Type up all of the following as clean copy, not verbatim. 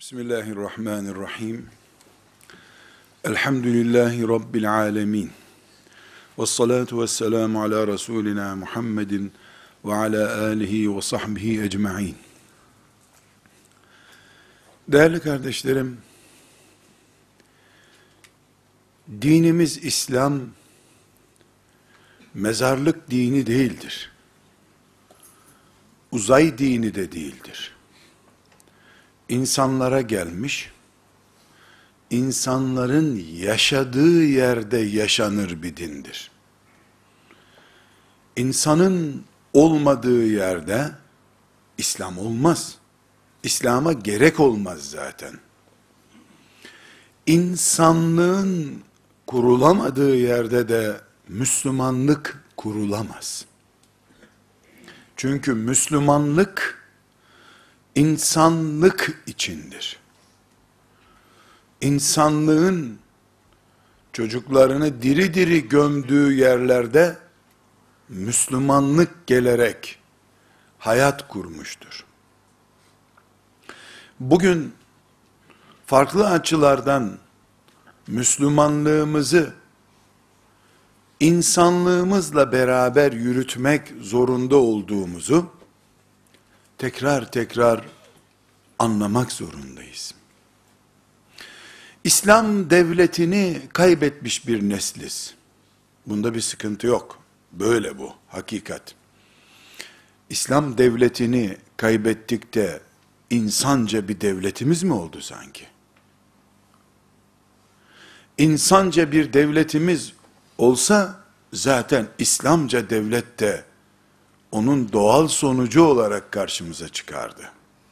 Bismillahirrahmanirrahim. Elhamdülillahi Rabbil alemin. Vessalatu vesselamu ala Resulina Muhammedin ve ala alihi ve sahbihi ecma'in. Değerli kardeşlerim, dinimiz İslam, mezarlık dini değildir. Uzay dini de değildir. İnsanlara gelmiş, insanların yaşadığı yerde yaşanır bir dindir. İnsanın olmadığı yerde İslam olmaz. İslam'a gerek olmaz zaten. İnsanlığın kurulamadığı yerde de Müslümanlık kurulamaz. Çünkü Müslümanlık insanlık içindir. İnsanlığın çocuklarını diri diri gömdüğü yerlerde Müslümanlık gelerek hayat kurmuştur. Bugün farklı açılardan Müslümanlığımızı insanlığımızla beraber yürütmek zorunda olduğumuzu tekrar tekrar anlamak zorundayız. İslam devletini kaybetmiş bir nesliz. Bunda bir sıkıntı yok. Böyle bu, hakikat. İslam devletini kaybettik de insanca bir devletimiz mi oldu sanki? İnsanca bir devletimiz olsa zaten İslamca devlet de onun doğal sonucu olarak karşımıza çıkardı.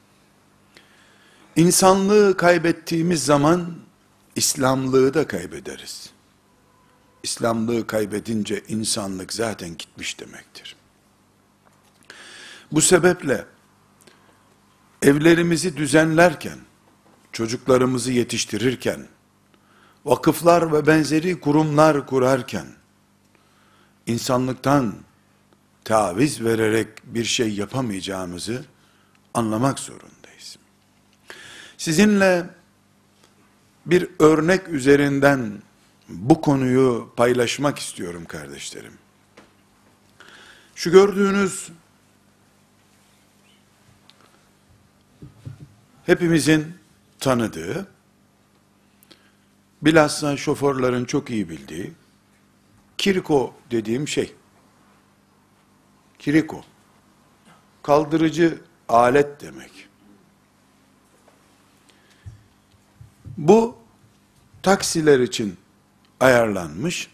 İnsanlığı kaybettiğimiz zaman İslamlığı da kaybederiz. İslamlığı kaybedince insanlık zaten gitmiş demektir. Bu sebeple evlerimizi düzenlerken, çocuklarımızı yetiştirirken, vakıflar ve benzeri kurumlar kurarken, insanlıktan taviz vererek bir şey yapamayacağımızı anlamak zorundayız. Sizinle bir örnek üzerinden bu konuyu paylaşmak istiyorum kardeşlerim. Şu gördüğünüz hepimizin tanıdığı, bilhassa şoförlerin çok iyi bildiği kiriko dediğim şey. Kiriko, kaldırıcı alet demek. Bu taksiler için ayarlanmış,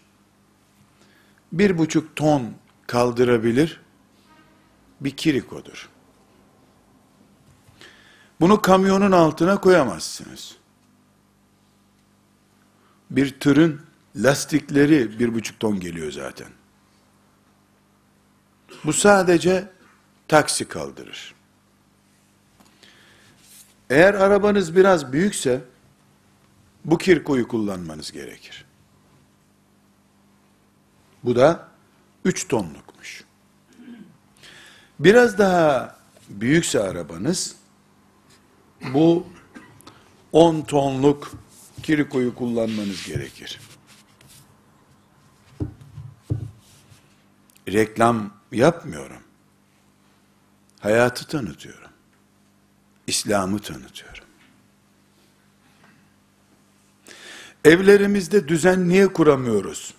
1,5 ton kaldırabilir bir kirikodur. Bunu kamyonun altına koyamazsınız. Bir tırın lastikleri 1,5 ton geliyor zaten. Bu sadece taksi kaldırır. Eğer arabanız biraz büyükse, bu kirkoyu kullanmanız gerekir. Bu da 3 tonlukmuş. Biraz daha büyükse arabanız, bu 10 tonluk kirkoyu kullanmanız gerekir. Reklam yapmıyorum. Hayatı tanıtıyorum. İslam'ı tanıtıyorum. Evlerimizde düzen niye kuramıyoruz?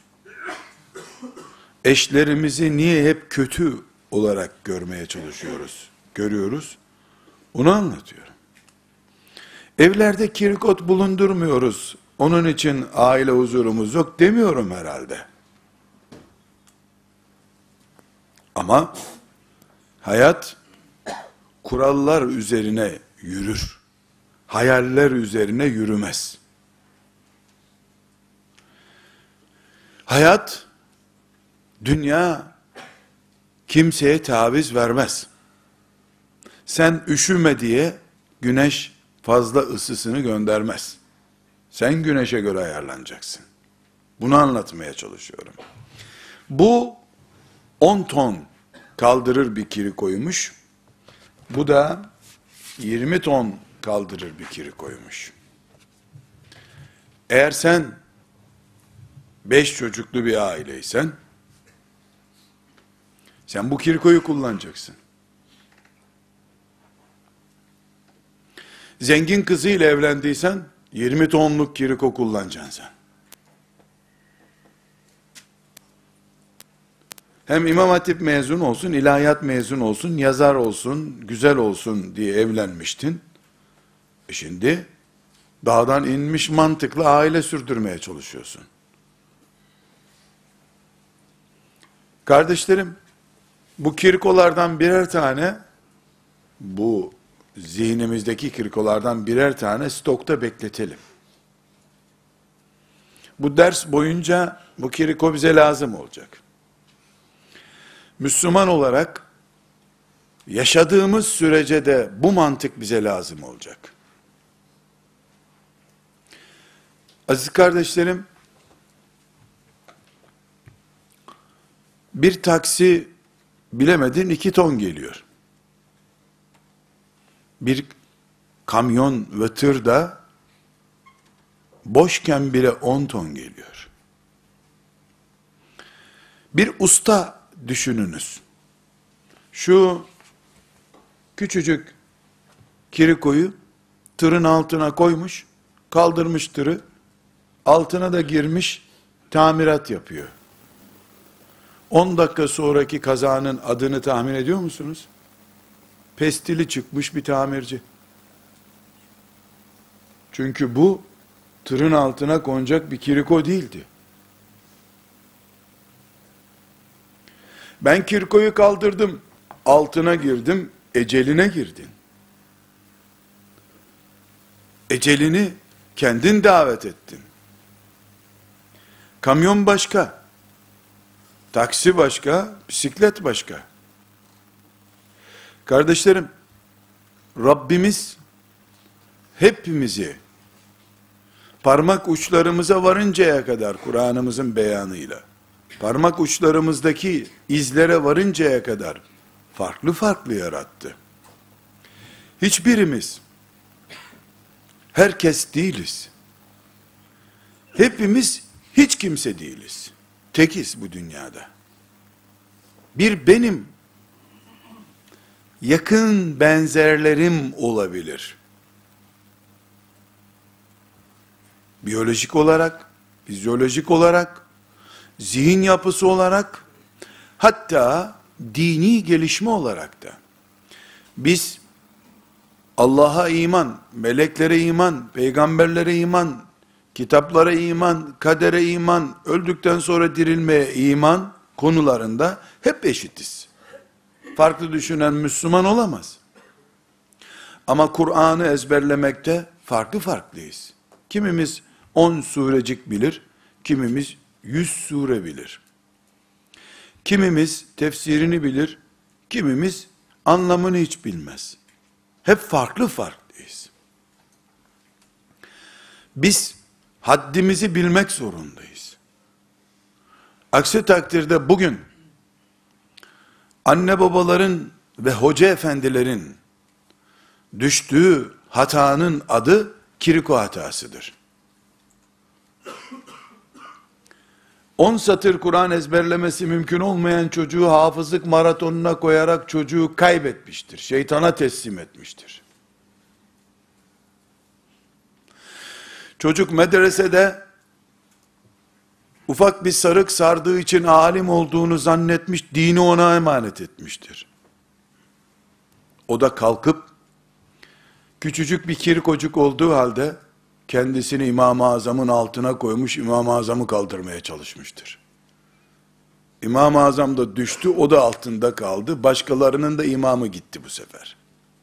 Eşlerimizi niye hep kötü olarak görmeye görüyoruz? Onu anlatıyorum. Evlerde kirikot bulundurmuyoruz. Onun için aile huzurumuz yok demiyorum herhalde. Ama hayat kurallar üzerine yürür. Hayaller üzerine yürümez. Hayat, dünya kimseye taviz vermez. Sen üşüme diye güneş fazla ısısını göndermez. Sen güneşe göre ayarlanacaksın. Bunu anlatmaya çalışıyorum. Bu 10 ton kaldırır bir kirikoymuş. Bu da 20 ton kaldırır bir kirikoymuş. Eğer sen 5 çocuklu bir aileysen, sen bu kirikoyu kullanacaksın. Zengin kızıyla evlendiysen, 20 tonluk kiriko kullanacaksın sen. Hem İmam Hatip mezun olsun, ilahiyat mezun olsun, yazar olsun, güzel olsun diye evlenmiştin. Şimdi dağdan inmiş mantıklı aile sürdürmeye çalışıyorsun. Kardeşlerim, bu kirkolardan birer tane, bu zihnimizdeki kirkolardan birer tane stokta bekletelim. Bu ders boyunca bu kirko bize lazım olacak. Müslüman olarak yaşadığımız sürece de bu mantık bize lazım olacak. Aziz kardeşlerim, bir taksi bilemedin 2 ton geliyor. Bir kamyon ve tır da boşken bile 10 ton geliyor. Bir usta düşününüz. Şu küçücük kirikoyu tırın altına koymuş, kaldırmış tırı, altına da girmiş, tamirat yapıyor. 10 dakika sonraki kazanın adını tahmin ediyor musunuz? Pestili çıkmış bir tamirci. Çünkü bu, tırın altına konacak bir kiriko değildi. Ben kirkoyu kaldırdım, altına girdim, eceline girdin. Ecelini kendin davet ettin. Kamyon başka, taksi başka, bisiklet başka. Kardeşlerim, Rabbimiz hepimizi parmak uçlarımıza varıncaya kadar Kur'an'ımızın beyanıyla, parmak uçlarımızdaki izlere varıncaya kadar farklı farklı yarattı. Hiçbirimiz herkes değiliz. Hepimiz hiç kimse değiliz. Tekiz bu dünyada. Bir benim yakın benzerlerim olabilir. Biyolojik olarak, fizyolojik olarak, zihin yapısı olarak, hatta dini gelişme olarak da. Biz Allah'a iman, meleklere iman, peygamberlere iman, kitaplara iman, kadere iman, öldükten sonra dirilmeye iman konularında hep eşitiz. Farklı düşünen Müslüman olamaz. Ama Kur'an'ı ezberlemekte farklı farklıyız. Kimimiz 10 surecik bilir, kimimiz 100 sure bilir. Kimimiz tefsirini bilir, kimimiz anlamını hiç bilmez. Hep farklı farklıyız. Biz haddimizi bilmek zorundayız. Aksi takdirde bugün anne babaların ve hoca efendilerin düştüğü hatanın adı kiriko hatasıdır. 10 satır Kur'an ezberlemesi mümkün olmayan çocuğu hafızlık maratonuna koyarak çocuğu kaybetmiştir. Şeytana teslim etmiştir. Çocuk medresede ufak bir sarık sardığı için alim olduğunu zannetmiş, dini ona emanet etmiştir. O da kalkıp küçücük bir kirkocuk olduğu halde kendisini İmam-ı Azam'ın altına koymuş, İmam-ı Azam'ı kaldırmaya çalışmıştır. İmam-ı Azam da düştü, o da altında kaldı. Başkalarının da imamı gitti bu sefer.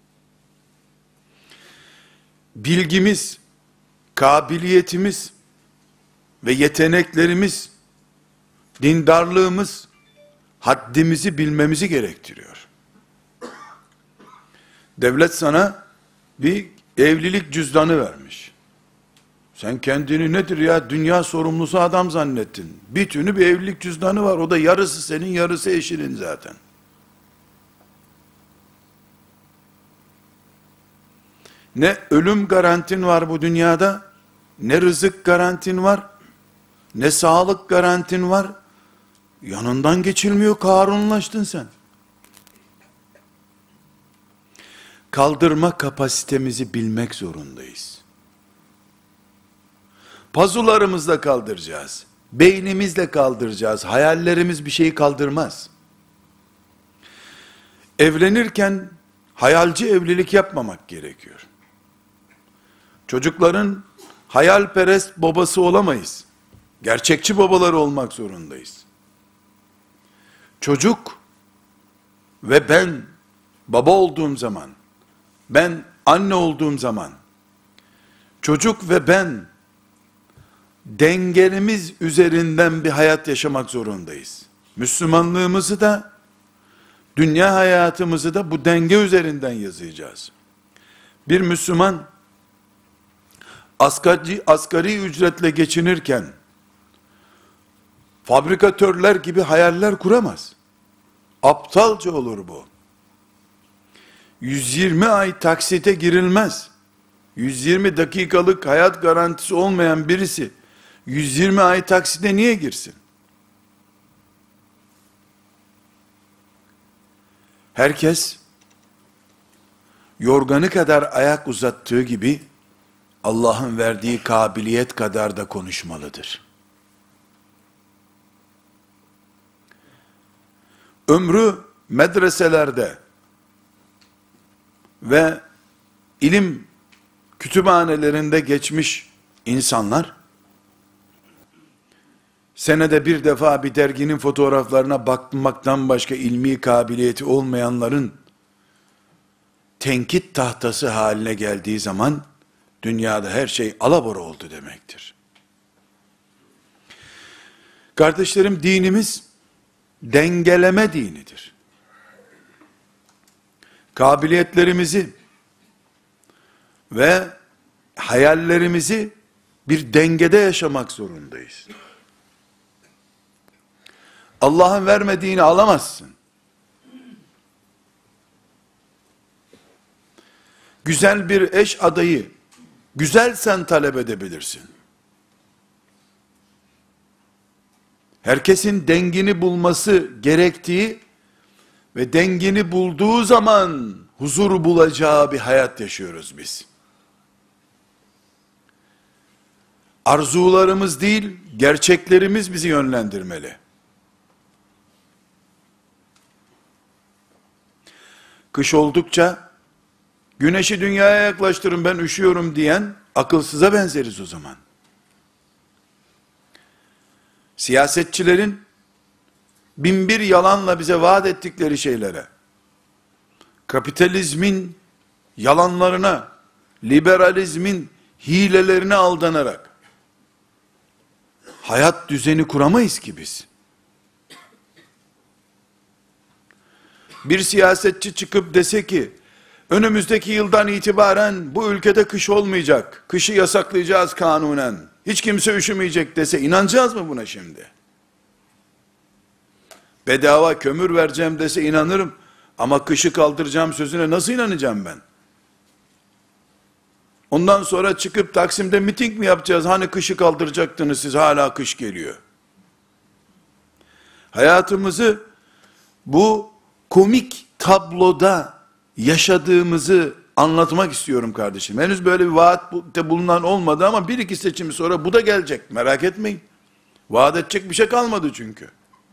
Bilgimiz, kabiliyetimiz ve yeteneklerimiz, dindarlığımız, haddimizi bilmemizi gerektiriyor. Devlet sana bir evlilik cüzdanı vermiş. Sen kendini nedir ya, dünya sorumlusu adam zannettin. Bütünü bir evlilik cüzdanı var. O da yarısı senin, yarısı eşinin zaten. Ne ölüm garantin var bu dünyada, ne rızık garantin var, ne sağlık garantin var. Yanından geçilmiyor, Karunlaştın sen. Kaldırma kapasitemizi bilmek zorundayız. Pazularımızla kaldıracağız. Beynimizle kaldıracağız. Hayallerimiz bir şeyi kaldırmaz. Evlenirken hayalci evlilik yapmamak gerekiyor. Çocukların hayalperest babası olamayız. Gerçekçi babaları olmak zorundayız. Çocuk ve ben baba olduğum zaman, ben anne olduğum zaman, çocuk ve ben dengelimiz üzerinden bir hayat yaşamak zorundayız. Müslümanlığımızı da, dünya hayatımızı da bu denge üzerinden yaşayacağız. Bir Müslüman, asgari ücretle geçinirken, fabrikatörler gibi hayaller kuramaz. Aptalca olur bu. 120 ay taksite girilmez. 120 dakikalık hayat garantisi olmayan birisi, 120 ay taksite niye girsin? Herkes, yorganı kadar ayak uzattığı gibi, Allah'ın verdiği kabiliyet kadar da konuşmalıdır. Ömrü medreselerde ve ilim kütüphanelerinde geçmiş insanlar, senede bir defa bir derginin fotoğraflarına bakmaktan başka ilmi kabiliyeti olmayanların tenkit tahtası haline geldiği zaman, dünyada her şey alabora oldu demektir. Kardeşlerim, dinimiz dengeleme dinidir. Kabiliyetlerimizi ve hayallerimizi bir dengede yaşamak zorundayız. Allah'ın vermediğini alamazsın. Güzel bir eş adayı, güzelsen talep edebilirsin. Herkesin dengini bulması gerektiği ve dengini bulduğu zaman huzur bulacağı bir hayat yaşıyoruz biz. Arzularımız değil, gerçeklerimiz bizi yönlendirmeli. Kış oldukça, güneşi dünyaya yaklaştırın ben üşüyorum diyen, akılsıza benzeriz o zaman. Siyasetçilerin, binbir yalanla bize vaat ettikleri şeylere, kapitalizmin yalanlarına, liberalizmin hilelerine aldanarak, hayat düzeni kuramayız ki biz. Bir siyasetçi çıkıp dese ki, önümüzdeki yıldan itibaren bu ülkede kış olmayacak, kışı yasaklayacağız kanunen, hiç kimse üşümeyecek dese, inanacağız mı buna şimdi? Bedava kömür vereceğim dese inanırım, ama kışı kaldıracağım sözüne nasıl inanacağım ben? Ondan sonra çıkıp Taksim'de miting mi yapacağız, hani kışı kaldıracaktınız siz, hala kış geliyor. Hayatımızı bu komik tabloda yaşadığımızı anlatmak istiyorum kardeşim. Henüz böyle bir vaatte bulunan olmadı ama bir iki seçim sonra bu da gelecek. Merak etmeyin. Vaat edecek bir şey kalmadı çünkü.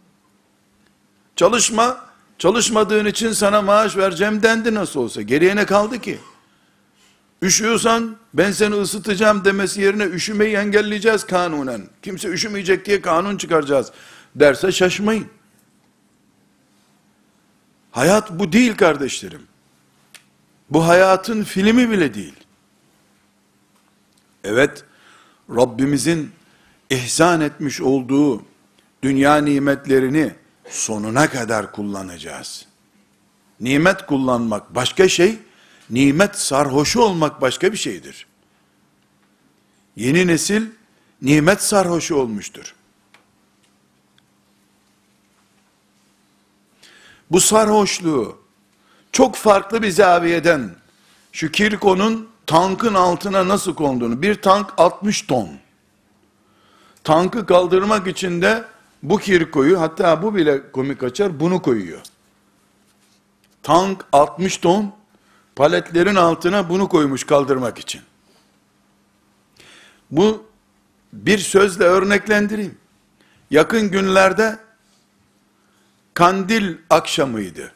Çalışma, çalışmadığın için sana maaş vereceğim dendi nasıl olsa. Geriye ne kaldı ki? Üşüyorsan ben seni ısıtacağım demesi yerine üşümeyi engelleyeceğiz kanunen. Kimse üşümeyecek diye kanun çıkaracağız derse şaşmayın. Hayat bu değil kardeşlerim. Bu hayatın filmi bile değil. Evet, Rabbimizin ihsan etmiş olduğu dünya nimetlerini sonuna kadar kullanacağız. Nimet kullanmak başka şey, nimet sarhoşu olmak başka bir şeydir. Yeni nesil nimet sarhoşu olmuştur. Bu sarhoşluğu çok farklı bir zaviyeden, şu Kirko'nun tankın altına nasıl konduğunu. Bir tank 60 ton. Tankı kaldırmak için de bu kirkoyu, hatta bu bile komik açar, bunu koyuyor. Tank 60 ton, paletlerin altına bunu koymuş kaldırmak için. Bu bir sözle örneklendireyim. Yakın günlerde Kandil akşamıydı.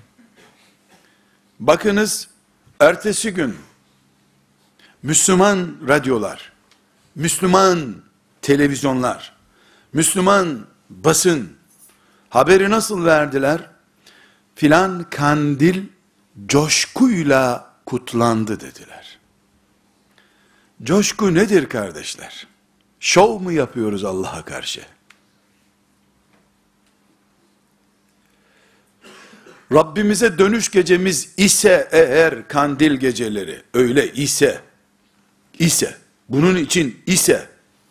Bakınız, ertesi gün Müslüman radyolar, Müslüman televizyonlar, Müslüman basın haberi nasıl verdiler? Filan kandil coşkuyla kutlandı dediler. Coşku nedir kardeşler? Şov mu yapıyoruz Allah'a karşı? Rabbimize dönüş gecemiz ise eğer, kandil geceleri öyle ise bunun için ise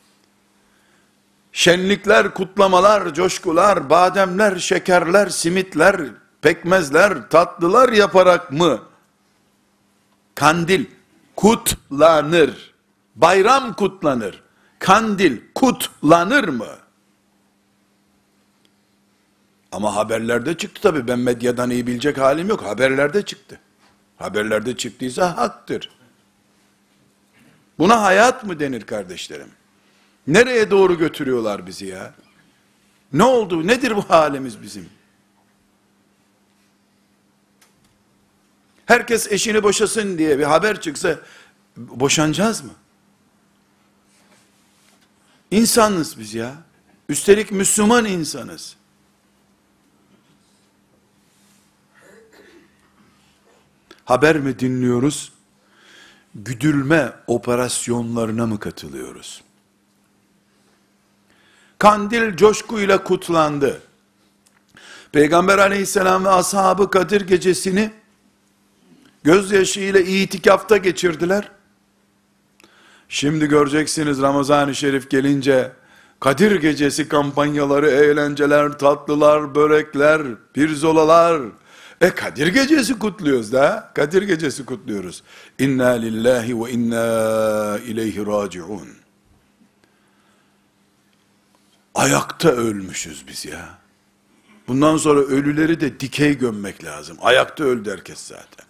şenlikler, kutlamalar, coşkular, bademler, şekerler, simitler, pekmezler, tatlılar yaparak mı kandil kutlanır? Bayram kutlanır. Kandil kutlanır mı? Ama haberlerde çıktı tabii. Ben medyadan iyi bilecek halim yok. Haberlerde çıktı. Haberlerde çıktıysa haktır. Buna hayat mı denir kardeşlerim? Nereye doğru götürüyorlar bizi ya? Ne oldu? Nedir bu halimiz bizim? Herkes eşini boşasın diye bir haber çıksa boşanacağız mı? İnsanız biz ya. Üstelik Müslüman insanız. Haber mi dinliyoruz? Güdülme operasyonlarına mı katılıyoruz? Kandil coşkuyla kutlandı. Peygamber aleyhisselam ve ashabı Kadir gecesini gözyaşıyla itikafta geçirdiler. Şimdi göreceksiniz Ramazan-ı Şerif gelince Kadir gecesi kampanyaları, eğlenceler, tatlılar, börekler, pirzolalar. Kadir gecesi kutluyoruz da. Kadir gecesi kutluyoruz. İnna lillahi ve inna ileyhi raciun. Ayakta ölmüşüz biz ya. Bundan sonra ölüleri de dikey gömmek lazım. Ayakta öldü herkes zaten.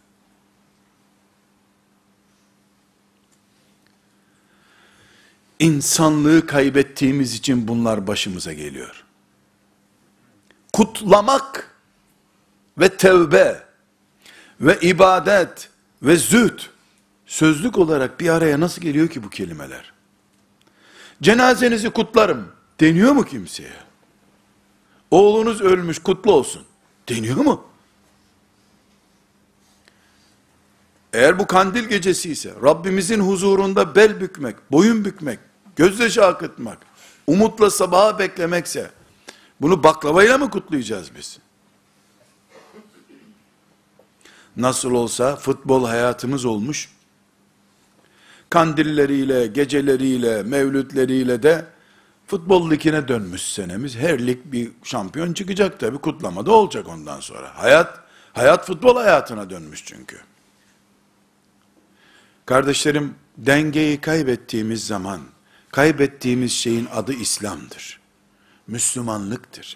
İnsanlığı kaybettiğimiz için bunlar başımıza geliyor. Kutlamak ve tevbe ve ibadet ve zühd sözlük olarak bir araya nasıl geliyor ki bu kelimeler? Cenazenizi kutlarım deniyor mu kimseye? Oğlunuz ölmüş, kutlu olsun deniyor mu? Eğer bu kandil gecesi ise Rabbimizin huzurunda bel bükmek, boyun bükmek, gözyaşı akıtmak, umutla sabaha beklemekse bunu baklavayla mı kutlayacağız biz? Nasıl olsa futbol hayatımız olmuş. Kandilleriyle, geceleriyle, mevlütleriyle de futbol ligine dönmüş senemiz. Her lig bir şampiyon çıkacak tabi, kutlama da olacak ondan sonra. Hayat futbol hayatına dönmüş çünkü. Kardeşlerim, dengeyi kaybettiğimiz zaman, kaybettiğimiz şeyin adı İslam'dır. Müslümanlıktır.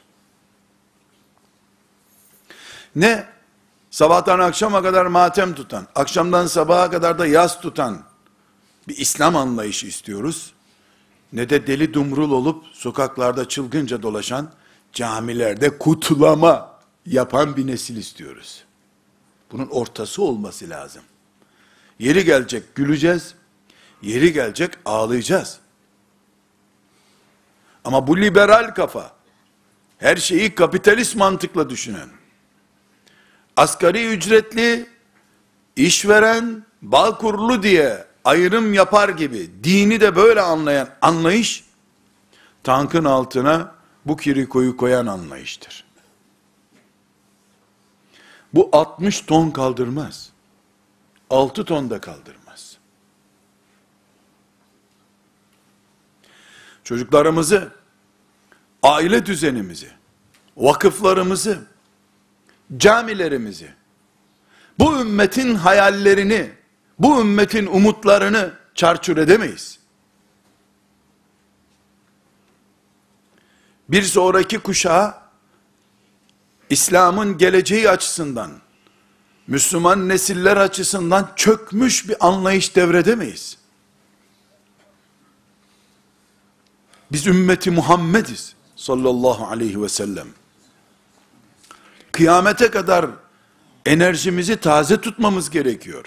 Ne sabahtan akşama kadar matem tutan, akşamdan sabaha kadar da yas tutan bir İslam anlayışı istiyoruz, ne de deli dumrul olup sokaklarda çılgınca dolaşan, camilerde kutlama yapan bir nesil istiyoruz. Bunun ortası olması lazım. Yeri gelecek güleceğiz, yeri gelecek ağlayacağız. Ama bu liberal kafa, her şeyi kapitalist mantıkla düşünen, asgari ücretli, işveren, Bağkurlu diye ayrım yapar gibi, dini de böyle anlayan anlayış, tankın altına bu kirikoyu koyan anlayıştır. Bu 60 ton kaldırmaz. 6 ton da kaldırmaz. Çocuklarımızı, aile düzenimizi, vakıflarımızı, camilerimizi, bu ümmetin hayallerini, Bu ümmetin umutlarını çarçur edemeyiz. Bir sonraki kuşağa İslam'ın geleceği açısından, Müslüman nesiller açısından çökmüş bir anlayış devredemeyiz. Biz ümmeti Muhammediz sallallahu aleyhi ve sellem. Kıyamete kadar enerjimizi taze tutmamız gerekiyor.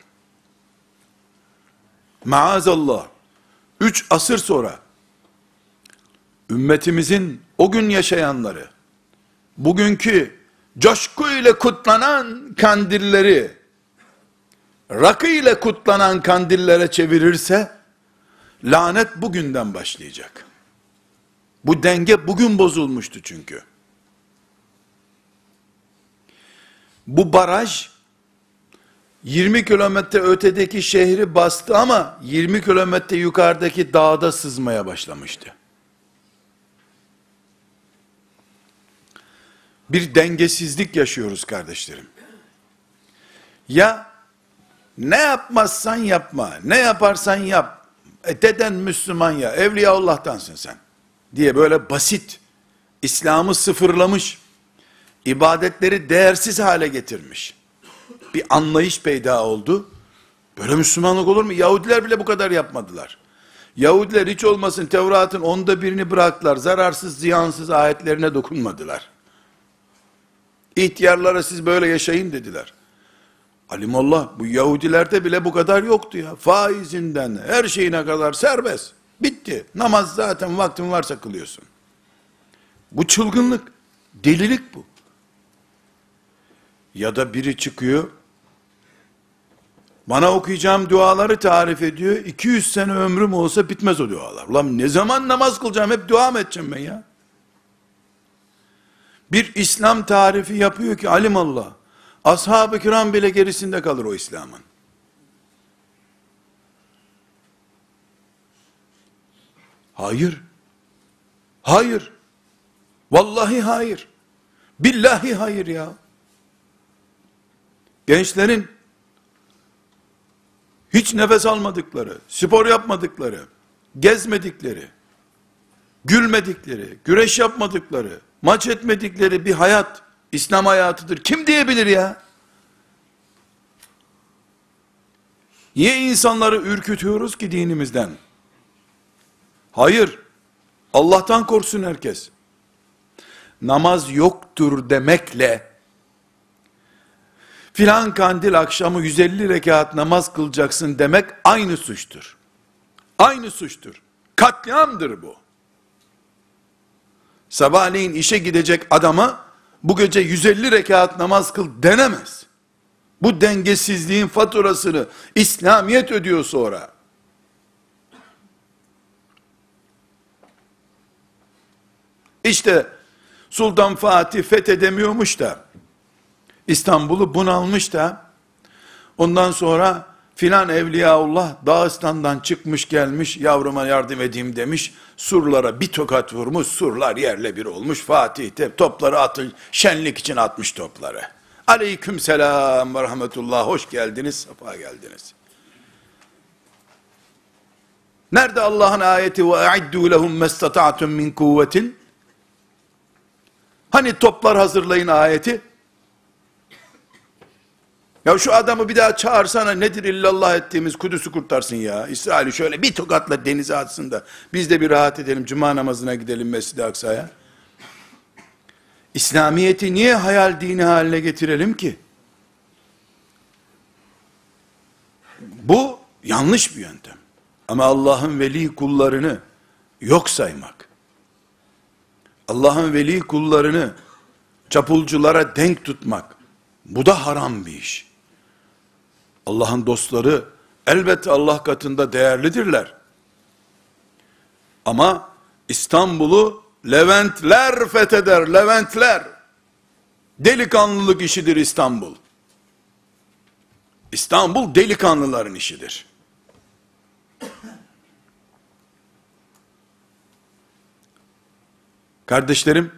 Maazallah, 3 asır sonra, ümmetimizin o gün yaşayanları, bugünkü coşku ile kutlanan kandilleri, rakı ile kutlanan kandillere çevirirse, lanet bugünden başlayacak. Bu denge bugün bozulmuştu çünkü. Bu baraj, 20 kilometre ötedeki şehri bastı ama 20 kilometre yukarıdaki dağda sızmaya başlamıştı. Bir dengesizlik yaşıyoruz kardeşlerim. Ya ne yapmazsan yapma, ne yaparsan yap, deden Müslüman ya, Evliyaullah'tansın sen diye böyle basit, İslam'ı sıfırlamış, ibadetleri değersiz hale getirmiş bir anlayış peyda oldu. Böyle Müslümanlık olur mu? Yahudiler bile bu kadar yapmadılar. Yahudiler hiç olmasın Tevrat'ın 1/10'ını bıraktılar. Zararsız, ziyansız ayetlerine dokunmadılar. İhtiyarlara siz böyle yaşayın dediler. Alimallah, bu Yahudilerde bile bu kadar yoktu ya. Faizinden her şeyine kadar serbest. Bitti. Namaz zaten vaktin varsa kılıyorsun. Bu çılgınlık, delilik bu. Ya da biri çıkıyor, bana okuyacağım duaları tarif ediyor. 200 sene ömrüm olsa bitmez o dualar. Ulan ne zaman namaz kılacağım, hep dua mı edeceğim ben ya? Bir İslam tarifi yapıyor ki alimallah, ashab-ı kiram bile gerisinde kalır o İslam'ın. Hayır. Hayır. Vallahi hayır. Billahi hayır ya. Gençlerin hiç nefes almadıkları, spor yapmadıkları, gezmedikleri, gülmedikleri, güreş yapmadıkları, maç etmedikleri bir hayat, İslam hayatıdır. Kim diyebilir ya? Niye insanları ürkütüyoruz ki dinimizden? Hayır, Allah'tan korksun herkes. Namaz yoktur demekle, filan kandil akşamı 150 rekat namaz kılacaksın demek aynı suçtur. Aynı suçtur. Katliamdır bu. Sabahleyin işe gidecek adama bu gece 150 rekat namaz kıl denemez. Bu dengesizliğin faturasını İslamiyet ödüyor sonra. İşte Sultan Fatih fethedemiyormuş da, İstanbul'u bunalmış da, ondan sonra filan Evliyaullah Dağıstan'dan çıkmış gelmiş, yavruma yardım edeyim demiş, surlara bir tokat vurmuş, surlar yerle bir olmuş, Fatih de topları atın, şenlik için atmış topları. Aleyküm selam ve rahmetullah, hoş geldiniz, safa geldiniz. Nerede Allah'ın ayeti ve a'iddu lehum mestata'tum min kuvvetin? Hani toplar hazırlayın ayeti? Ya şu adamı bir daha çağırsana, nedir illallah ettiğimiz Kudüs'ü kurtarsın ya. İsrail'i şöyle bir tokatla denize atsın da biz de bir rahat edelim, cuma namazına gidelim Mescid-i Aksa'ya. İslamiyet'i niye hayal dini haline getirelim ki? Bu yanlış bir yöntem. Ama Allah'ın veli kullarını yok saymak, Allah'ın veli kullarını çapulculara denk tutmak, bu da haram bir iş. Allah'ın dostları elbette Allah katında değerlidirler. Ama İstanbul'u Leventler fetheder, Leventler. Delikanlılık işidir İstanbul. İstanbul delikanlıların işidir. Kardeşlerim,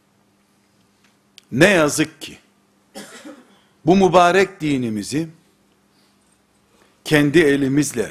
ne yazık ki bu mübarek dinimizi kendi elimizle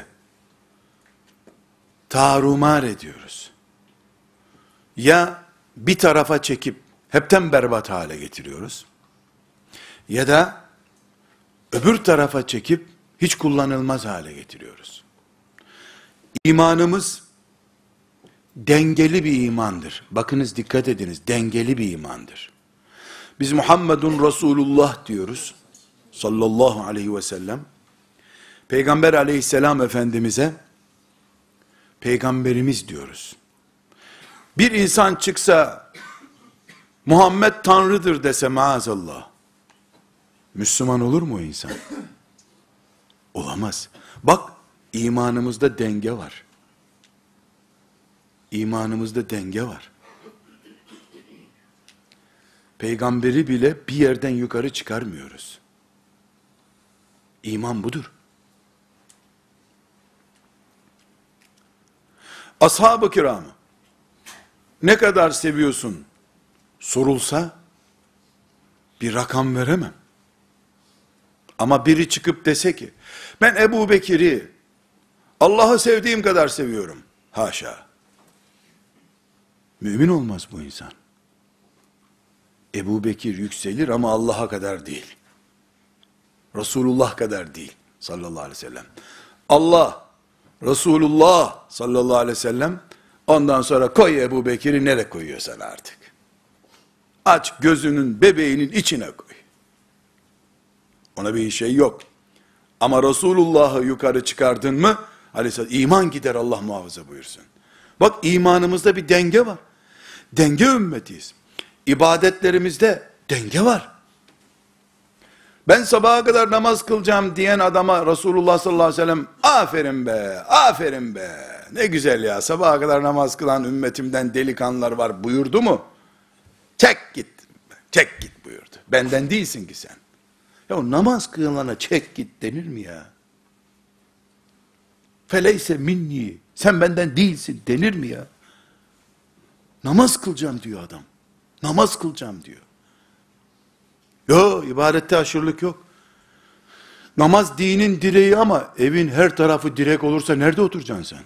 tarumar ediyoruz. Ya bir tarafa çekip hepten berbat hale getiriyoruz. Ya da öbür tarafa çekip hiç kullanılmaz hale getiriyoruz. İmanımız dengeli bir imandır. Bakınız, dikkat ediniz, dengeli bir imandır. Biz Muhammedun Resulullah diyoruz. Sallallahu aleyhi ve sellem. Peygamber aleyhisselam Efendimiz'e peygamberimiz diyoruz. Bir insan çıksa Muhammed Tanrı'dır dese maazallah, Müslüman olur mu o insan? Olamaz. Bak, imanımızda denge var. İmanımızda denge var. Peygamberi bile bir yerden yukarı çıkarmıyoruz. İman budur. Ashab-ı kiramı ne kadar seviyorsun sorulsa bir rakam veremem. Ama biri çıkıp dese ki ben Ebu Bekir'i Allah'ı sevdiğim kadar seviyorum. Haşa. Mümin olmaz bu insan. Ebu Bekir yükselir ama Allah'a kadar değil. Resulullah kadar değil sallallahu aleyhi ve sellem. Allah, Resulullah sallallahu aleyhi ve sellem, ondan sonra koy Ebu Bekir'i nereye koyuyorsan artık. Aç gözünün bebeğinin içine koy. Ona bir şey yok. Ama Resulullah'ı yukarı çıkardın mı, aleyhisselam, iman gider, Allah muhafaza buyursun. Bak, imanımızda bir denge var. Denge ümmetiyiz. İbadetlerimizde denge var. Ben sabaha kadar namaz kılacağım diyen adama Resulullah sallallahu aleyhi ve sellem aferin be, aferin be, ne güzel ya, sabaha kadar namaz kılan ümmetimden delikanlılar var buyurdu mu? Çek git, çek git buyurdu. Benden değilsin ki sen. Ya namaz kılana çek git denir mi ya? Feleyse minni, sen benden değilsin denir mi ya? Namaz kılacağım diyor adam. Namaz kılacağım diyor. Yok, ibadette aşırılık yok. Namaz dinin direği ama evin her tarafı direk olursa nerede oturacaksın sen?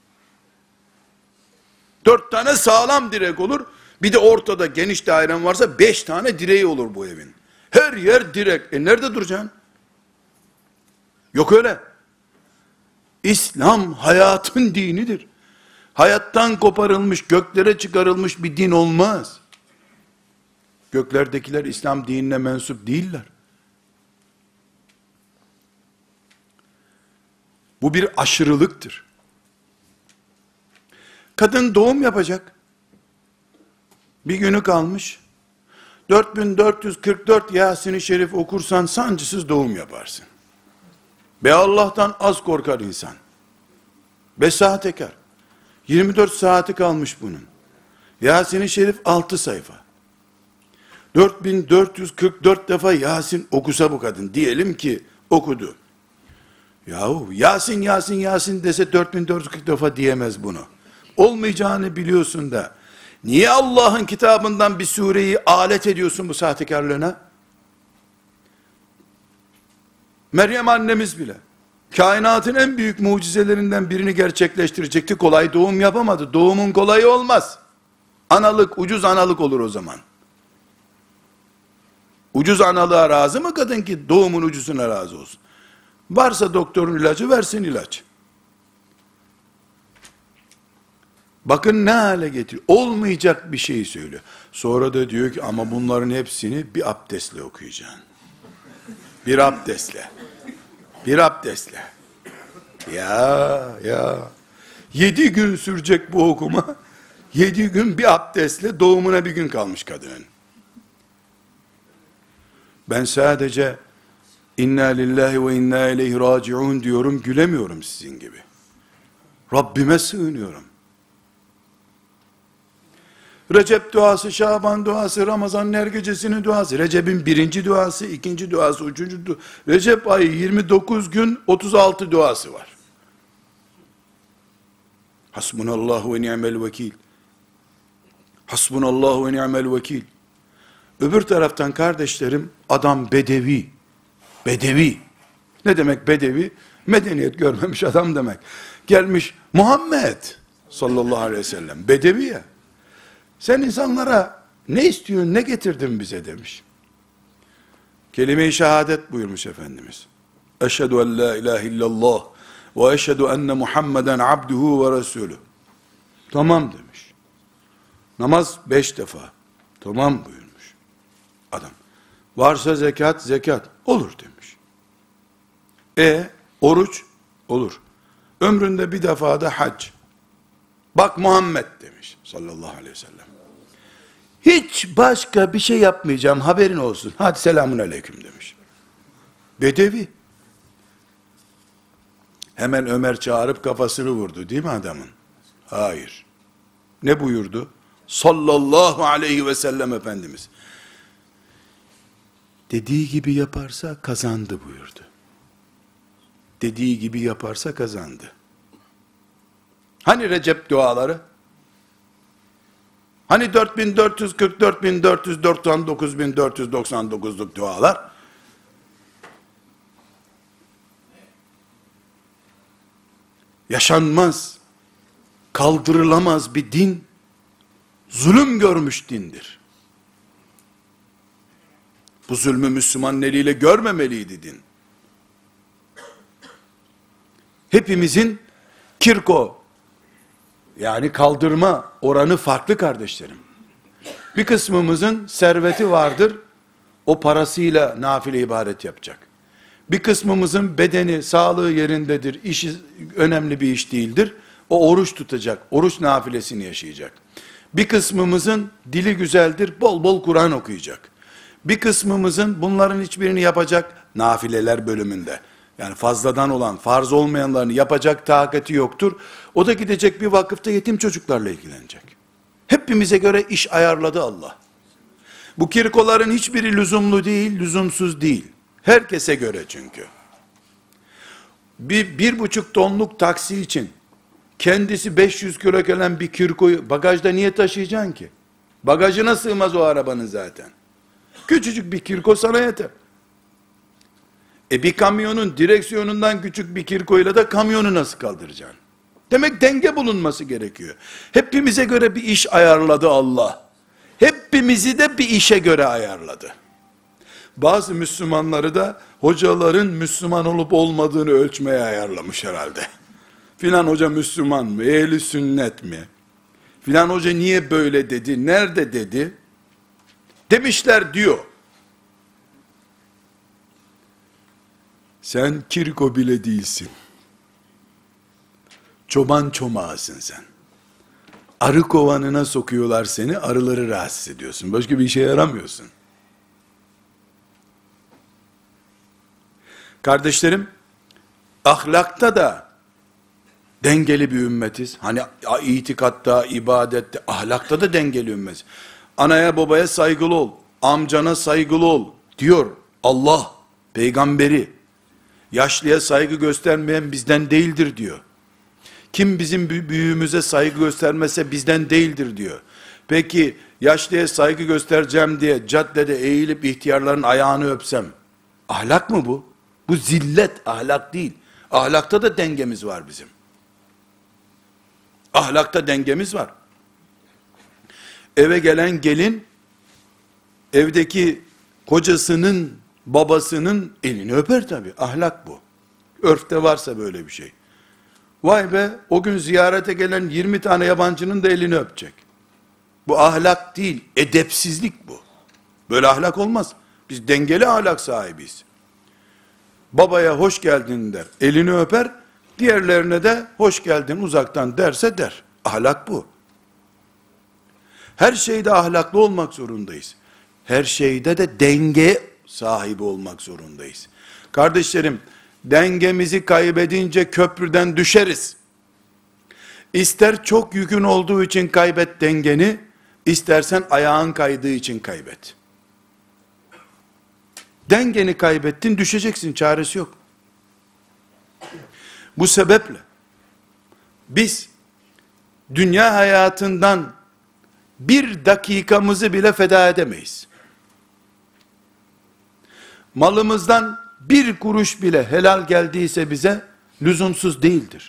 4 tane sağlam direk olur. Bir de ortada geniş dairen varsa 5 tane direği olur bu evin. Her yer direk. Nerede duracaksın? Yok öyle. İslam hayatın dinidir. Hayattan koparılmış, göklere çıkarılmış bir din olmaz. Göklerdekiler İslam dinine mensup değiller. Bu bir aşırılıktır. Kadın doğum yapacak. Bir günü kalmış. 4444 Yasin-i Şerif okursan sancısız doğum yaparsın. Be Allah'tan az korkar insan. Be sahtekar. 24 saati kalmış bunun. Yasin-i Şerif 6 sayfa. 4444 defa Yasin okusa bu kadın. Diyelim ki okudu. Yahu Yasin Yasin Yasin dese 4440 defa diyemez bunu. Olmayacağını biliyorsun da niye Allah'ın kitabından bir sureyi alet ediyorsun bu sahtekarlığına? Meryem annemiz bile kainatın en büyük mucizelerinden birini gerçekleştirecekti. Kolay doğum yapamadı. Doğumun kolayı olmaz. Analık, ucuz analık olur o zaman. Ucuz analığa razı mı kadın ki doğumun ucuzuna razı olsun? Varsa doktorun ilacı versin ilaç. Bakın ne hale getiriyor. Olmayacak bir şey söylüyor. Sonra da diyor ki ama bunların hepsini bir abdestle okuyacaksın. Bir abdestle. Bir abdestle. Ya. 7 gün sürecek bu okuma. 7 gün bir abdestle, doğumuna bir gün kalmış kadının. Ben sadece inna lillahi ve inna ileyhi raciun diyorum, gülemiyorum sizin gibi. Rabbime sığınıyorum. Recep duası, Şaban duası, Ramazan'ın her gecesinin duası, Recep'in 1. duası, 2. duası, 3. duası, Recep ayı 29 gün 36 duası var. Hasbunallahu ve ni'mel vekil. Hasbunallahu ve ni'mel vekil. Öbür taraftan kardeşlerim, adam bedevi. Bedevi. Ne demek bedevi? Medeniyet görmemiş adam demek. Gelmiş Muhammed sallallahu aleyhi ve sellem, bedevi ya. Sen insanlara ne istiyorsun, ne getirdin bize demiş. Kelime-i şehadet buyurmuş Efendimiz. Eşhedü en la ilahe illallah ve eşhedü enne Muhammeden abduhu ve resulü. Tamam demiş. Namaz 5 defa. Tamam buyurmuş adam. Varsa zekat, zekat. Olur demiş. Oruç? Olur. Ömründe bir defa da hac. Bak Muhammed demiş sallallahu aleyhi ve sellem. Hiç başka bir şey yapmayacağım, haberin olsun. Hadi selamun aleyküm demiş. Bedevi. Hemen Ömer çağırıp kafasını vurdu değil mi adamın? Hayır. Ne buyurdu? Sallallahu aleyhi ve sellem Efendimiz. Dediği gibi yaparsa kazandı buyurdu. Dediği gibi yaparsa kazandı. Hani Recep duaları? Hani 4499.499'luk dualar? Yaşanmaz, kaldırılamaz bir din, zulüm görmüş dindir. Bu zulmü Müslümanın eliyle görmemeliydi din. Hepimizin kirko, yani kaldırma oranı farklı kardeşlerim. Bir kısmımızın serveti vardır, o parasıyla nafile ibadet yapacak. Bir kısmımızın bedeni, sağlığı yerindedir, işi önemli bir iş değildir. O oruç tutacak, oruç nafilesini yaşayacak. Bir kısmımızın dili güzeldir, bol bol Kur'an okuyacak. Bir kısmımızın bunların hiçbirini yapacak, nafileler bölümünde. Yani fazladan olan, farz olmayanlarını yapacak takati yoktur. O da gidecek bir vakıfta yetim çocuklarla ilgilenecek. Hepimize göre iş ayarladı Allah. Bu kirkoların hiçbiri lüzumlu değil, lüzumsuz değil. Herkese göre çünkü. 1,5 tonluk taksi için kendisi 500 kilo gelen bir kirkoyu bagajda niye taşıyacaksın ki? Bagajına sığmaz o arabanın zaten. Küçücük bir kirko sana yeter. Bir kamyonun direksiyonundan küçük bir kirkoyla da kamyonu nasıl kaldıracaksın? Demek denge bulunması gerekiyor. Hepimize göre bir iş ayarladı Allah. Hepimizi de bir işe göre ayarladı. Bazı Müslümanları da hocaların Müslüman olup olmadığını ölçmeye ayarlamış herhalde. Filan hoca Müslüman mı, ehli sünnet mi? Filan hoca niye böyle dedi, nerede dedi? Demişler diyor. Sen kirko bile değilsin. Çoban çomağısın sen. Arı kovanına sokuyorlar seni, arıları rahatsız ediyorsun. Başka bir işe yaramıyorsun. Kardeşlerim, ahlakta da dengeli bir ümmetiz. Hani itikatta, ibadette, ahlakta da dengeli ümmetiz. Anaya babaya saygılı ol, amcana saygılı ol diyor Allah, peygamberi. Yaşlıya saygı göstermeyen bizden değildir diyor. Kim bizim büyüğümüze saygı göstermese bizden değildir diyor. Peki yaşlıya saygı göstereceğim diye caddede eğilip ihtiyarların ayağını öpsem, ahlak mı bu? Bu zillet, ahlak değil. Ahlakta da dengemiz var bizim. Ahlakta dengemiz var. Eve gelen gelin, evdeki kocasının, babasının elini öper tabi. Ahlak bu. Örfte varsa böyle bir şey. Vay be, o gün ziyarete gelen 20 tane yabancının da elini öpecek. Bu ahlak değil, edepsizlik bu. Böyle ahlak olmaz. Biz dengeli ahlak sahibiyiz. Babaya hoş geldin der, elini öper, diğerlerine de hoş geldin uzaktan derse der. Ahlak bu. Her şeyde ahlaklı olmak zorundayız. Her şeyde de denge sahibi olmak zorundayız. Kardeşlerim, dengemizi kaybedince köprüden düşeriz. İster çok yükün olduğu için kaybet dengeni, istersen ayağın kaydığı için kaybet. Dengeni kaybettin, düşeceksin, çaresi yok. Bu sebeple biz dünya hayatından bir dakikamızı bile feda edemeyiz. Malımızdan bir kuruş bile helal geldiyse bize lüzumsuz değildir.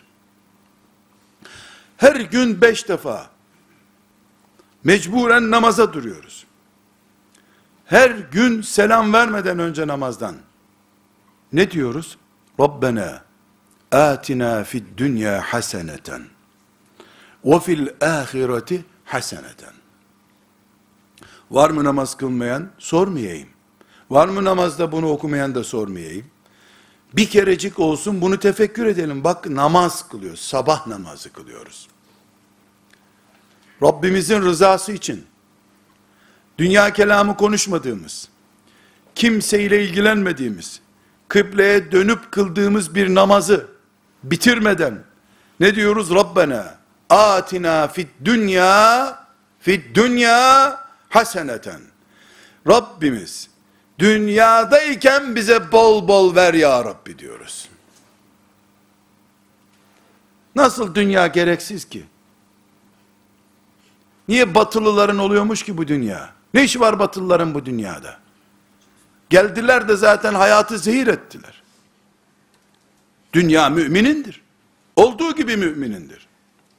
Her gün 5 defa mecburen namaza duruyoruz. Her gün selam vermeden önce namazdan ne diyoruz? Rabbena atina fid dünya haseneten ve fil ahireti haseneten. Var mı namaz kılmayan? Sormayayım. Var mı namazda bunu okumayan da sormayayım. Bir kerecik olsun bunu tefekkür edelim. Bak namaz kılıyoruz. Sabah namazı kılıyoruz. Rabbimizin rızası için dünya kelamı konuşmadığımız, kimseyle ilgilenmediğimiz, kıbleye dönüp kıldığımız bir namazı bitirmeden ne diyoruz? Rabbena atina fid dünya haseneten. Rabbimiz dünyadayken bize bol bol ver ya Rabbi diyoruz. Nasıl dünya gereksiz ki? Niye batılıların oluyormuş ki bu dünya? Ne işi var batılıların bu dünyada? Geldiler de zaten hayatı zehir ettiler. Dünya müminindir. Olduğu gibi müminindir.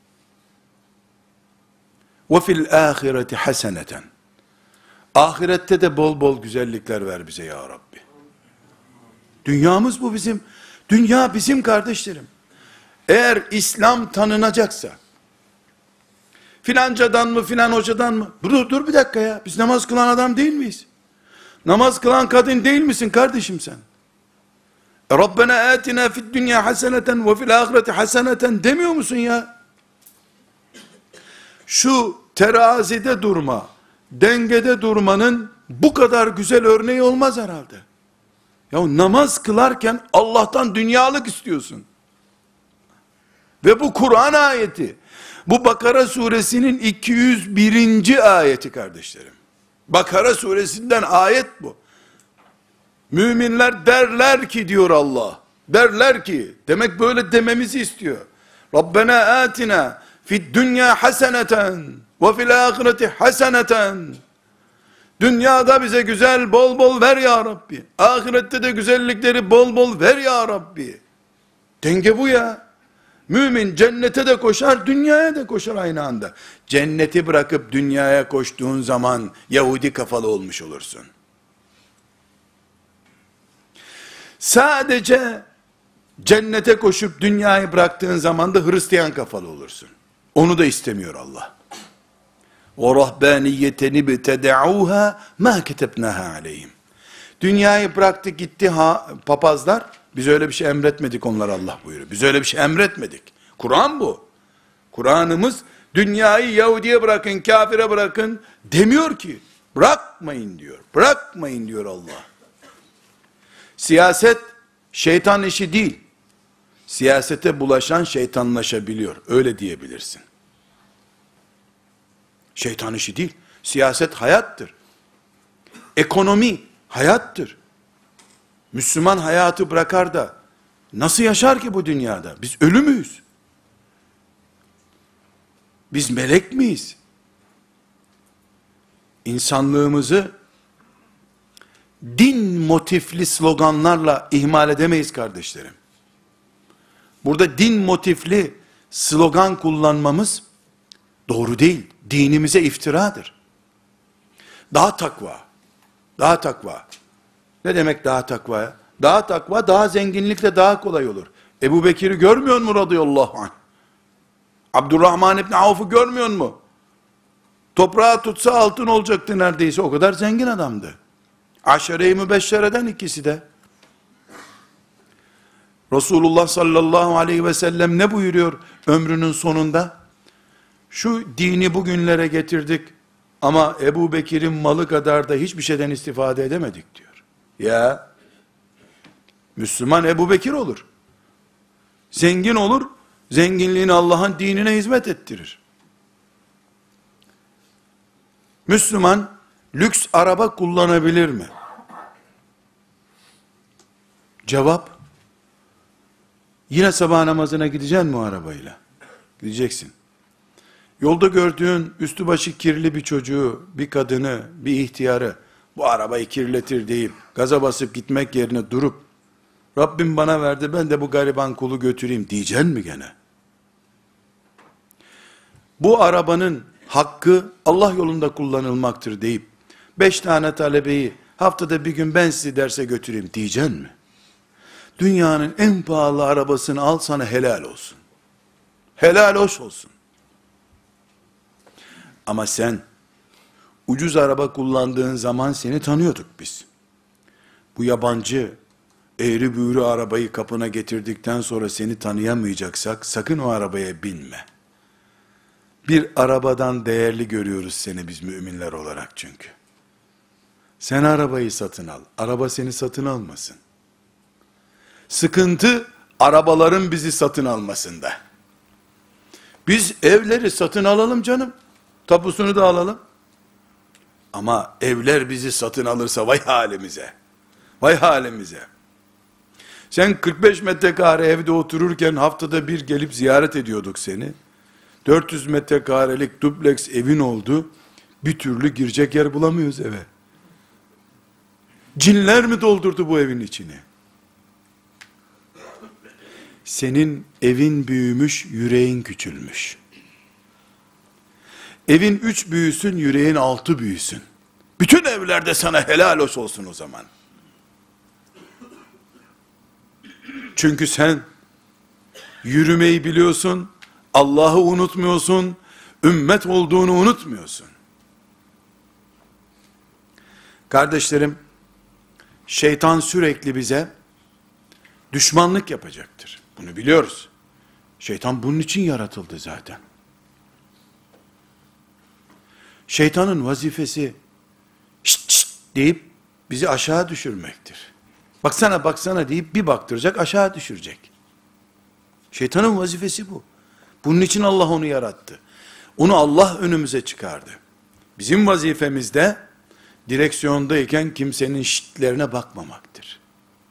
وَفِي الْآخِرَةِ حَسَنَةً. Ahirette de bol bol güzellikler ver bize ya Rabbi. Dünyamız bu bizim. Dünya bizim kardeşlerim. Eğer İslam tanınacaksa, filancadan mı filan hocadan mı? Dur bir dakika ya. Biz namaz kılan adam değil miyiz? Namaz kılan kadın değil misin kardeşim sen? Rabbena atina fid dünya haseneten ve fil ahireti haseneten demiyor musun ya? Şu terazide durma, dengede durmanın bu kadar güzel örneği olmaz herhalde. Ya namaz kılarken Allah'tan dünyalık istiyorsun. Ve bu Kur'an ayeti. Bu Bakara suresinin 201. ayeti kardeşlerim. Bakara suresinden ayet bu. Müminler derler ki diyor Allah. Derler ki, demek böyle dememizi istiyor. Rabbena atina fid dünya haseneten ve fil ahireti haseneten. Dünyada bize güzel bol bol ver ya Rabbi. Ahirette de güzellikleri bol bol ver ya Rabbi. Denge bu ya. Mümin cennete de koşar, dünyaya da koşar aynı anda. Cenneti bırakıp dünyaya koştuğun zaman Yahudi kafalı olmuş olursun. Sadece cennete koşup dünyayı bıraktığın zaman da Hristiyan kafalı olursun. Onu da istemiyor Allah. وَرَهْبَانِيَّةً بِتَدَعُوهَا مَا كَتَبْنَاهَا عَلَيْهِمْ. Dünyayı bıraktı gitti papazlar. Biz öyle bir şey emretmedik onlara Allah buyuruyor. Biz öyle bir şey emretmedik. Kur'an bu. Kur'an'ımız dünyayı Yahudi'ye bırakın, kafire bırakın demiyor ki. Bırakmayın diyor. Bırakmayın diyor Allah. Siyaset şeytan işi değil. Siyasete bulaşan şeytanlaşabiliyor. Öyle diyebilirsin. Şeytan işi değil. Siyaset hayattır. Ekonomi hayattır. Müslüman hayatı bırakar da nasıl yaşar ki bu dünyada? Biz ölü müyüz? Biz melek miyiz? İnsanlığımızı din motifli sloganlarla ihmal edemeyiz kardeşlerim. Burada din motifli slogan kullanmamız doğru değil. Dinimize iftiradır. Daha takva. Daha takva. Ne demek daha takva? Daha takva, daha zenginlikle daha kolay olur. Ebu Bekir'i görmüyor mu radıyallahu anh? Abdurrahman İbni Avf'ı görmüyor mu? Toprağı tutsa altın olacaktı neredeyse. O kadar zengin adamdı. Aşere-i Mübeşşere'den ikisi de. Resulullah sallallahu aleyhi ve sellem ne buyuruyor ömrünün sonunda? Şu dini bugünlere getirdik ama Ebu Bekir'in malı kadar da hiçbir şeyden istifade edemedik diyor. Ya, Müslüman Ebu Bekir olur. Zengin olur, zenginliğini Allah'ın dinine hizmet ettirir. Müslüman, lüks araba kullanabilir mi? Cevap, yine sabah namazına gideceksin mi o arabayla? Gideceksin. Yolda gördüğün üstü başı kirli bir çocuğu, bir kadını, bir ihtiyarı, bu arabayı kirletir deyip, gaza basıp gitmek yerine durup, Rabbim bana verdi, ben de bu gariban kulu götüreyim diyeceksin mi gene? Bu arabanın hakkı Allah yolunda kullanılmaktır deyip 5 tane talebeyi haftada bir gün ben sizi derse götüreyim diyeceksin mi? Dünyanın en pahalı arabasını al, sana helal olsun. Helal hoş olsun. Ama sen ucuz araba kullandığın zaman seni tanıyorduk biz. Bu yabancı eğri büğrü arabayı kapına getirdikten sonra seni tanıyamayacaksak sakın o arabaya binme. Bir arabadan değerli görüyoruz seni biz müminler olarak çünkü. Sen arabayı satın al. Araba seni satın almasın. Sıkıntı arabaların bizi satın almasında. Biz evleri satın alalım canım. Tapusunu da alalım. Ama evler bizi satın alırsa vay halimize. Vay halimize. Sen 45 metrekare evde otururken haftada bir gelip ziyaret ediyorduk seni. 400 metrekarelik dubleks evin oldu. Bir türlü girecek yer bulamıyoruz eve. Cinler mi doldurdu bu evin içini? Senin evin büyümüş, yüreğin küçülmüş. Evin 3 büyüsün, yüreğin 6 büyüsün. Bütün evlerde sana helal olsun o zaman. Çünkü sen yürümeyi biliyorsun, Allah'ı unutmuyorsun, ümmet olduğunu unutmuyorsun. Kardeşlerim, şeytan sürekli bize düşmanlık yapacaktır. Bunu biliyoruz. Şeytan bunun için yaratıldı zaten. Şeytanın vazifesi şşt şşt deyip bizi aşağı düşürmektir. Baksana baksana deyip bir baktıracak, aşağı düşürecek. Şeytanın vazifesi bu. Bunun için Allah onu yarattı. Onu Allah önümüze çıkardı. Bizim vazifemiz de direksiyondayken kimsenin şştlerine bakmamaktır.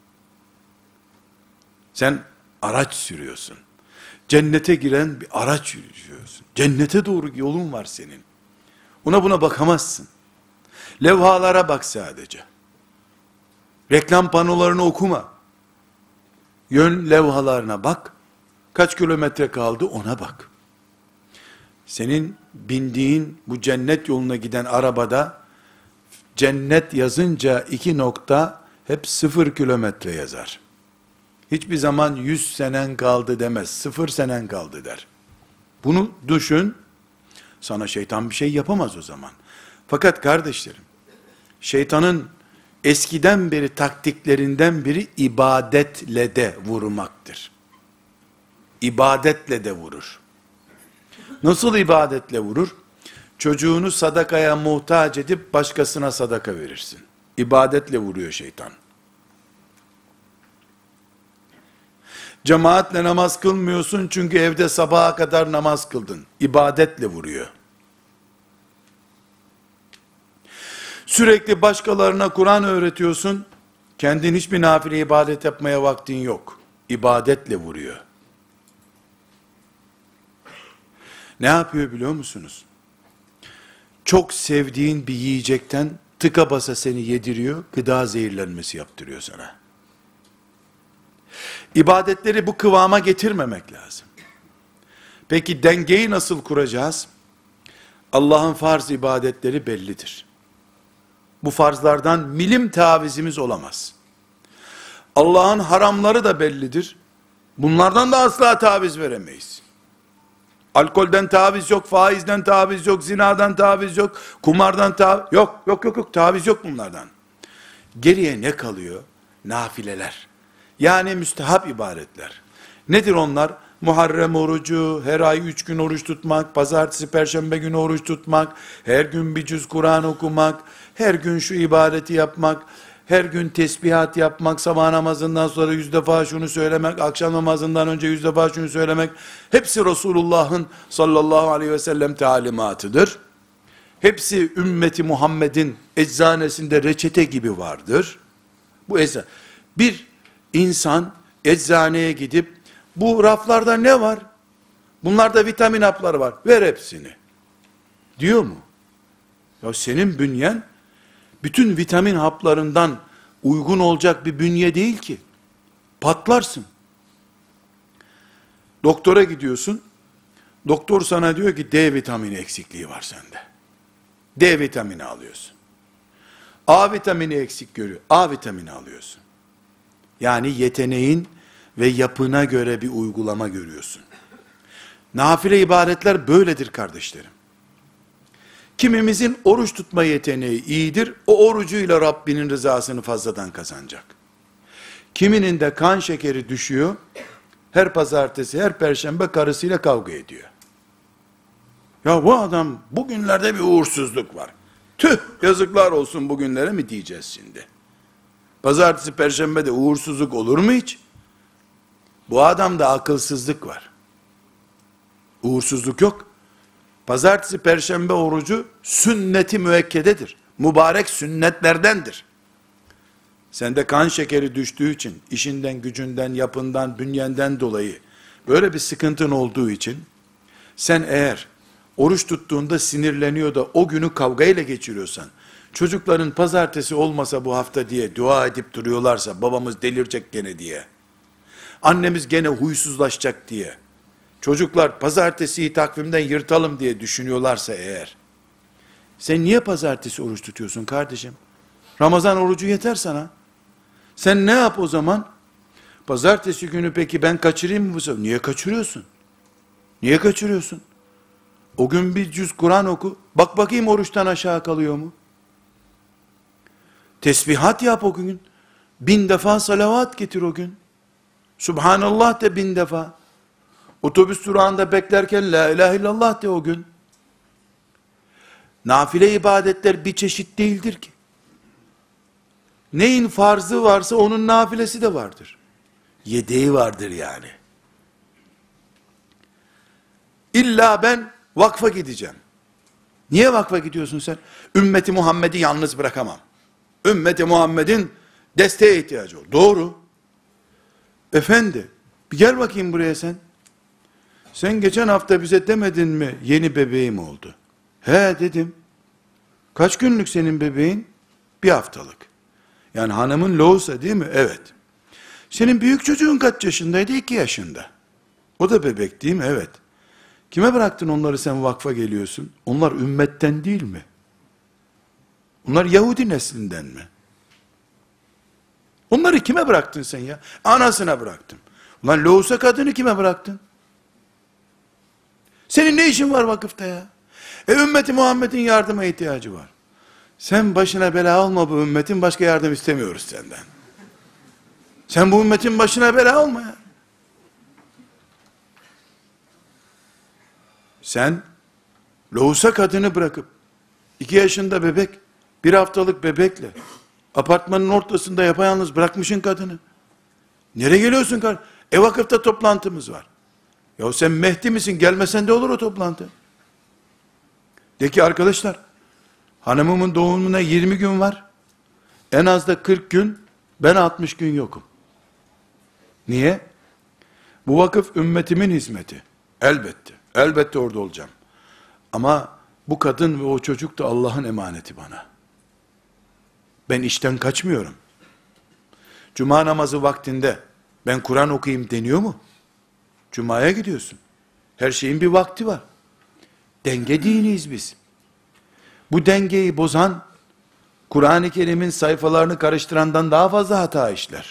Sen araç sürüyorsun. Cennete giren bir araç sürüyorsun. Cennete doğru yolun var senin. Ona buna bakamazsın. Levhalara bak sadece. Reklam panolarını okuma. Yön levhalarına bak. Kaç kilometre kaldı ona bak. Senin bindiğin bu cennet yoluna giden arabada cennet yazınca 2 nokta hep 0 kilometre yazar. Hiçbir zaman 100 senen kaldı demez. 0 senen kaldı der. Bunu düşün. Sana şeytan bir şey yapamaz o zaman. Fakat kardeşlerim, şeytanın eskiden beri taktiklerinden biri ibadetle de vurmaktır. İbadetle de vurur. Nasıl ibadetle vurur? Çocuğunu sadakaya muhtaç edip başkasına sadaka verirsin. İbadetle vuruyor şeytan. Cemaatle namaz kılmıyorsun çünkü evde sabaha kadar namaz kıldın. İbadetle vuruyor. Sürekli başkalarına Kur'an öğretiyorsun. Kendin hiçbir nafile ibadet yapmaya vaktin yok. İbadetle vuruyor. Ne yapıyor biliyor musunuz? Çok sevdiğin bir yiyecekten tıka basa seni yediriyor, gıda zehirlenmesi yaptırıyor sana. İbadetleri bu kıvama getirmemek lazım. Peki dengeyi nasıl kuracağız? Allah'ın farz ibadetleri bellidir. Bu farzlardan milim tavizimiz olamaz. Allah'ın haramları da bellidir. Bunlardan da asla taviz veremeyiz. Alkolden taviz yok, faizden taviz yok, zinadan taviz yok, kumardan taviz yok, taviz yok bunlardan. Geriye ne kalıyor? Nafileler. Yani müstehap ibadetler. Nedir onlar? Muharrem orucu, her ay 3 gün oruç tutmak, pazartesi, perşembe günü oruç tutmak, her gün bir cüz Kur'an okumak, her gün şu ibadeti yapmak, her gün tesbihat yapmak, sabah namazından sonra 100 defa şunu söylemek, akşam namazından önce 100 defa şunu söylemek, hepsi Resulullah'ın sallallahu aleyhi ve sellem talimatıdır. Hepsi ümmeti Muhammed'in eczanesinde reçete gibi vardır. Bu eczane. Bir insan eczaneye gidip, bu raflarda ne var? Bunlarda vitamin hapları var. Ver hepsini. Diyor mu? Ya senin bünyen, bütün vitamin haplarından uygun olacak bir bünye değil ki. Patlarsın. Doktora gidiyorsun. Doktor sana diyor ki D vitamini eksikliği var sende. D vitamini alıyorsun. A vitamini eksik görüyor. A vitamini alıyorsun. Yani yeteneğin ve yapına göre bir uygulama görüyorsun. Nafile ibadetler böyledir kardeşlerim. Kimimizin oruç tutma yeteneği iyidir. O orucuyla Rabbinin rızasını fazladan kazanacak. Kiminin de kan şekeri düşüyor. Her pazartesi, her perşembe karısıyla kavga ediyor. Ya bu adam bugünlerde bir uğursuzluk var. Tüh, yazıklar olsun bugünlere mi diyeceğiz şimdi? Pazartesi, perşembe de uğursuzluk olur mu hiç? Bu adamda akılsızlık var. Uğursuzluk yok. Pazartesi, perşembe orucu sünnet-i müekkededir. Mübarek sünnetlerdendir. Sende kan şekeri düştüğü için, işinden, gücünden, yapından, bünyenden dolayı böyle bir sıkıntın olduğu için, sen eğer oruç tuttuğunda sinirleniyor da o günü kavgayla geçiriyorsan, çocukların pazartesi olmasa bu hafta diye dua edip duruyorlarsa, babamız delirecek gene diye, annemiz gene huysuzlaşacak diye, çocuklar pazartesiyi takvimden yırtalım diye düşünüyorlarsa eğer, sen niye pazartesi oruç tutuyorsun kardeşim? Ramazan orucu yeter sana. Sen ne yap o zaman? Pazartesi günü peki ben kaçırayım mı bu sefer? Niye kaçırıyorsun? Niye kaçırıyorsun? O gün bir cüz Kur'an oku. Bak bakayım oruçtan aşağı kalıyor mu? Tesbihat yap o gün. 1000 defa salavat getir o gün. Subhanallah de 1000 defa. Otobüs durağında beklerken la ilahe illallah de o gün. Nafile ibadetler bir çeşit değildir ki. Neyin farzı varsa onun nafilesi de vardır. Yedeği vardır yani. İlla ben vakfa gideceğim. Niye vakfa gidiyorsun sen? Ümmeti Muhammed'i yalnız bırakamam. Ümmeti Muhammed'in desteğe ihtiyacı var. Doğru. Efendi, bir gel bakayım buraya sen. Sen geçen hafta bize demedin mi yeni bebeğim oldu? He dedim. Kaç günlük senin bebeğin? 1 haftalık. Yani hanımın loğusa değil mi? Evet. Senin büyük çocuğun kaç yaşındaydı? 2 yaşında. O da bebek değil mi? Evet. Kime bıraktın onları, sen vakfa geliyorsun? Onlar ümmetten değil mi? Onlar Yahudi neslinden mi? Onları kime bıraktın sen ya? Anasına bıraktım. Ulan loğusa kadını kime bıraktın? Senin ne işin var vakıfta ya? Ümmeti Muhammed'in yardıma ihtiyacı var. Sen başına bela olma bu ümmetin, başka yardım istemiyoruz senden. Sen bu ümmetin başına bela olma ya. Sen lohusa kadını bırakıp 2 yaşında bebek, 1 haftalık bebekle apartmanın ortasında yapayalnız bırakmışsın kadını. Nereye geliyorsun kardeşim? Vakıfta toplantımız var. Ya sen Mehdi misin? Gelmesen de olur o toplantı. De ki arkadaşlar, hanımımın doğumuna 20 gün var. En az da 40 gün, ben 60 gün yokum. Niye? Bu vakıf ümmetimin hizmeti. Elbette. Elbette orada olacağım. Ama bu kadın ve o çocuk da Allah'ın emaneti bana. Ben işten kaçmıyorum. Cuma namazı vaktinde ben Kur'an okuyayım deniyor mu? Cuma'ya gidiyorsun. Her şeyin bir vakti var. Denge diniyiz biz. Bu dengeyi bozan, Kur'an-ı Kerim'in sayfalarını karıştırandan daha fazla hata işler.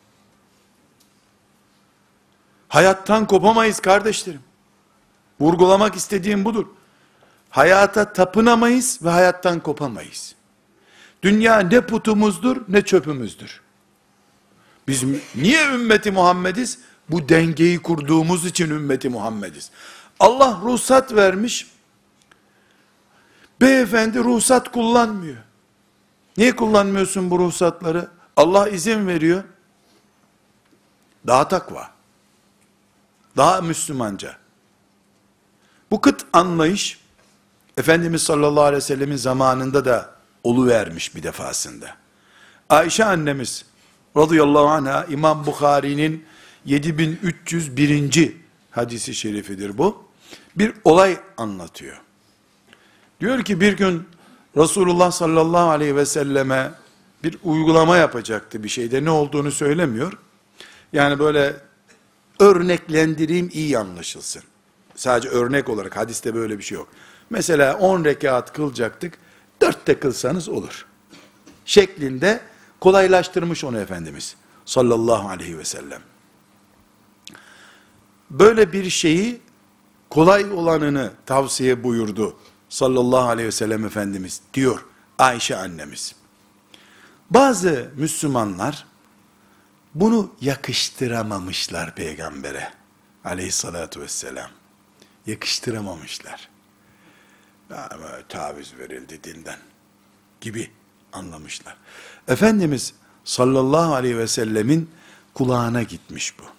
Hayattan kopamayız kardeşlerim. Vurgulamak istediğim budur. Hayata tapınamayız ve hayattan kopamayız. Dünya ne putumuzdur ne çöpümüzdür. Biz niye ümmeti Muhammediz? Bu dengeyi kurduğumuz için ümmeti Muhammediz. Allah ruhsat vermiş. Beyefendi ruhsat kullanmıyor. Niye kullanmıyorsun bu ruhsatları? Allah izin veriyor. Daha takva. Daha Müslümanca. Bu kıt anlayış, Efendimiz sallallahu aleyhi ve sellemin zamanında da oluvermiş bir defasında. Ayşe annemiz radıyallahu anha, İmam Bukhari'nin 7301. hadisi şerifidir bu. Bir olay anlatıyor. Diyor ki bir gün Resulullah sallallahu aleyhi ve selleme bir uygulama yapacaktı bir şeyde, ne olduğunu söylemiyor. Yani böyle örneklendireyim, iyi anlaşılsın. Sadece örnek olarak, hadiste böyle bir şey yok. Mesela 10 rekat kılacaktık, 4 de kılsanız olur şeklinde kolaylaştırmış onu Efendimiz sallallahu aleyhi ve sellem. Böyle bir şeyi, kolay olanını tavsiye buyurdu sallallahu aleyhi ve sellem Efendimiz diyor Ayşe annemiz. Bazı Müslümanlar bunu yakıştıramamışlar peygambere aleyhissalatu vesselam. Yakıştıramamışlar. Ama taviz verildi dinden gibi anlamışlar. Efendimiz sallallahu aleyhi ve sellemin kulağına gitmiş bu.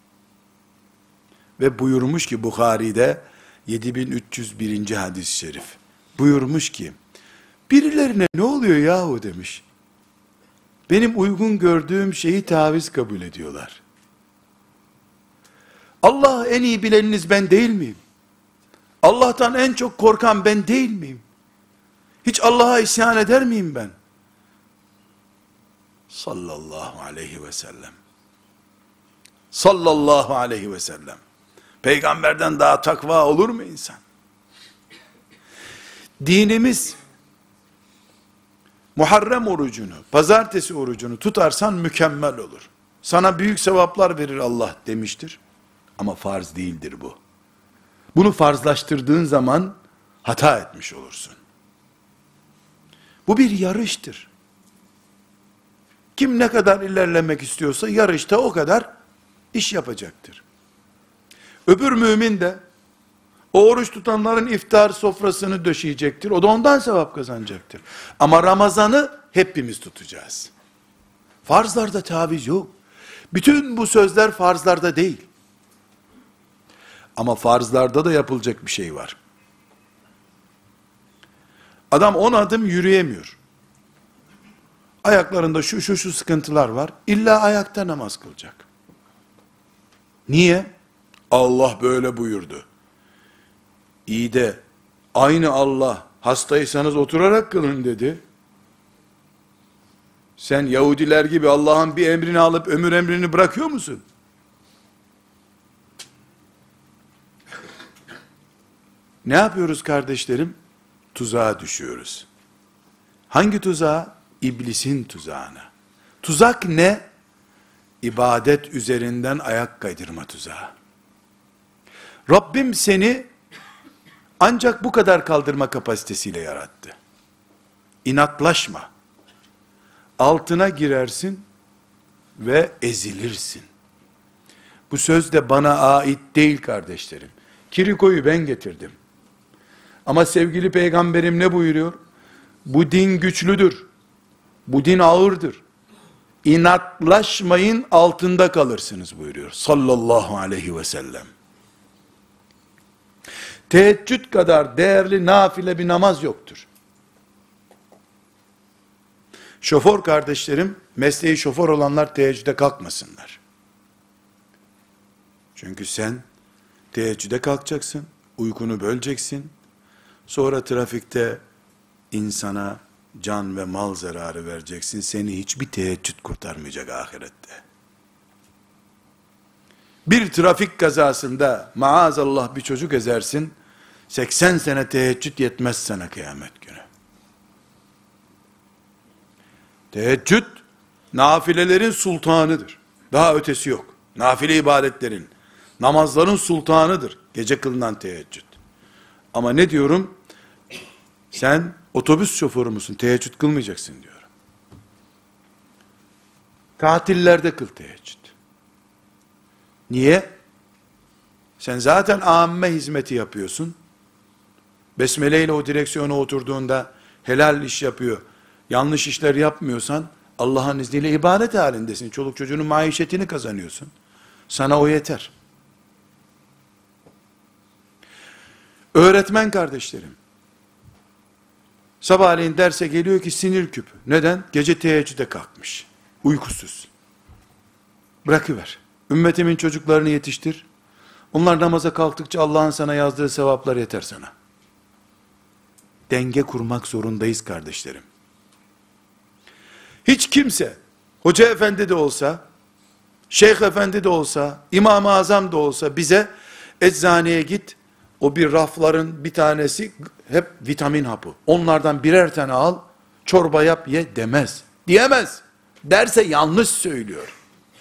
Ve buyurmuş ki Bukhari'de 7301. hadis-i şerif. Buyurmuş ki birilerine ne oluyor yahu demiş. Benim uygun gördüğüm şeyi taviz kabul ediyorlar. Allah en iyi bileniniz ben değil miyim? Allah'tan en çok korkan ben değil miyim? Hiç Allah'a isyan eder miyim ben? Sallallahu aleyhi ve sellem. Sallallahu aleyhi ve sellem. Peygamberden daha takva olur mu insan? Dinimiz, Muharrem orucunu, pazartesi orucunu tutarsan mükemmel olur. Sana büyük sevaplar verir Allah demiştir. Ama farz değildir bu. Bunu farzlaştırdığın zaman hata etmiş olursun. Bu bir yarıştır. Kim ne kadar ilerlemek istiyorsa yarışta o kadar iş yapacaktır. Öbür mümin de o oruç tutanların iftar sofrasını döşeyecektir. O da ondan sevap kazanacaktır. Ama Ramazan'ı hepimiz tutacağız. Farzlarda taviz yok. Bütün bu sözler farzlarda değil. Ama farzlarda da yapılacak bir şey var. Adam 10 adım yürüyemiyor. Ayaklarında şu sıkıntılar var. İlla ayakta namaz kılacak. Niye? Allah böyle buyurdu. İyi de aynı Allah hastaysanız oturarak kılın dedi. Sen Yahudiler gibi Allah'ın bir emrini alıp ömür emrini bırakıyor musun? Ne yapıyoruz kardeşlerim? Tuzağa düşüyoruz. Hangi tuzağa? İblisin tuzağına. Tuzak ne? İbadet üzerinden ayak kaydırma tuzağı. Rabbim seni ancak bu kadar kaldırma kapasitesiyle yarattı. İnatlaşma. Altına girersin ve ezilirsin. Bu söz de bana ait değil kardeşlerim. Kiriko'yu ben getirdim. Ama sevgili peygamberim ne buyuruyor? Bu din güçlüdür. Bu din ağırdır. İnatlaşmayın, altında kalırsınız buyuruyor sallallahu aleyhi ve sellem. Teheccüd kadar değerli nafile bir namaz yoktur. Şoför kardeşlerim, mesleği şoför olanlar teheccüde kalkmasınlar. Çünkü sen teheccüde kalkacaksın, uykunu böleceksin, sonra trafikte insana can ve mal zararı vereceksin, seni hiçbir teheccüd kurtarmayacak ahirette. Bir trafik kazasında maazallah bir çocuk ezersin, 80 sene teheccüd yetmez sana kıyamet günü. Teheccüd, nafilelerin sultanıdır. Daha ötesi yok. Nafile ibadetlerin, namazların sultanıdır. Gece kılınan teheccüd. Ama ne diyorum? Sen otobüs şoförü müsün? Teheccüd kılmayacaksın diyorum. Tatillerde kıl teheccüd. Niye? Sen zaten âmme hizmeti yapıyorsun. Besmele ile o direksiyona oturduğunda helal iş yapıyor. Yanlış işler yapmıyorsan Allah'ın izniyle ibadet halindesin. Çoluk çocuğunun maişetini kazanıyorsun. Sana o yeter. Öğretmen kardeşlerim, sabahleyin derse geliyor ki sinir küpü. Neden? Gece teheccüde kalkmış. Uykusuz. Bırakıver. Ümmetimin çocuklarını yetiştir. Onlar namaza kalktıkça Allah'ın sana yazdığı sevaplar yeter sana. Denge kurmak zorundayız kardeşlerim. Hiç kimse, hoca efendi de olsa, Şeyh Efendi de olsa, İmam-ı Azam da olsa bize eczaneye git, o bir rafların bir tanesi hep vitamin hapı. Onlardan birer tane al, çorba yap ye demez. Diyemez. Derse yanlış söylüyor.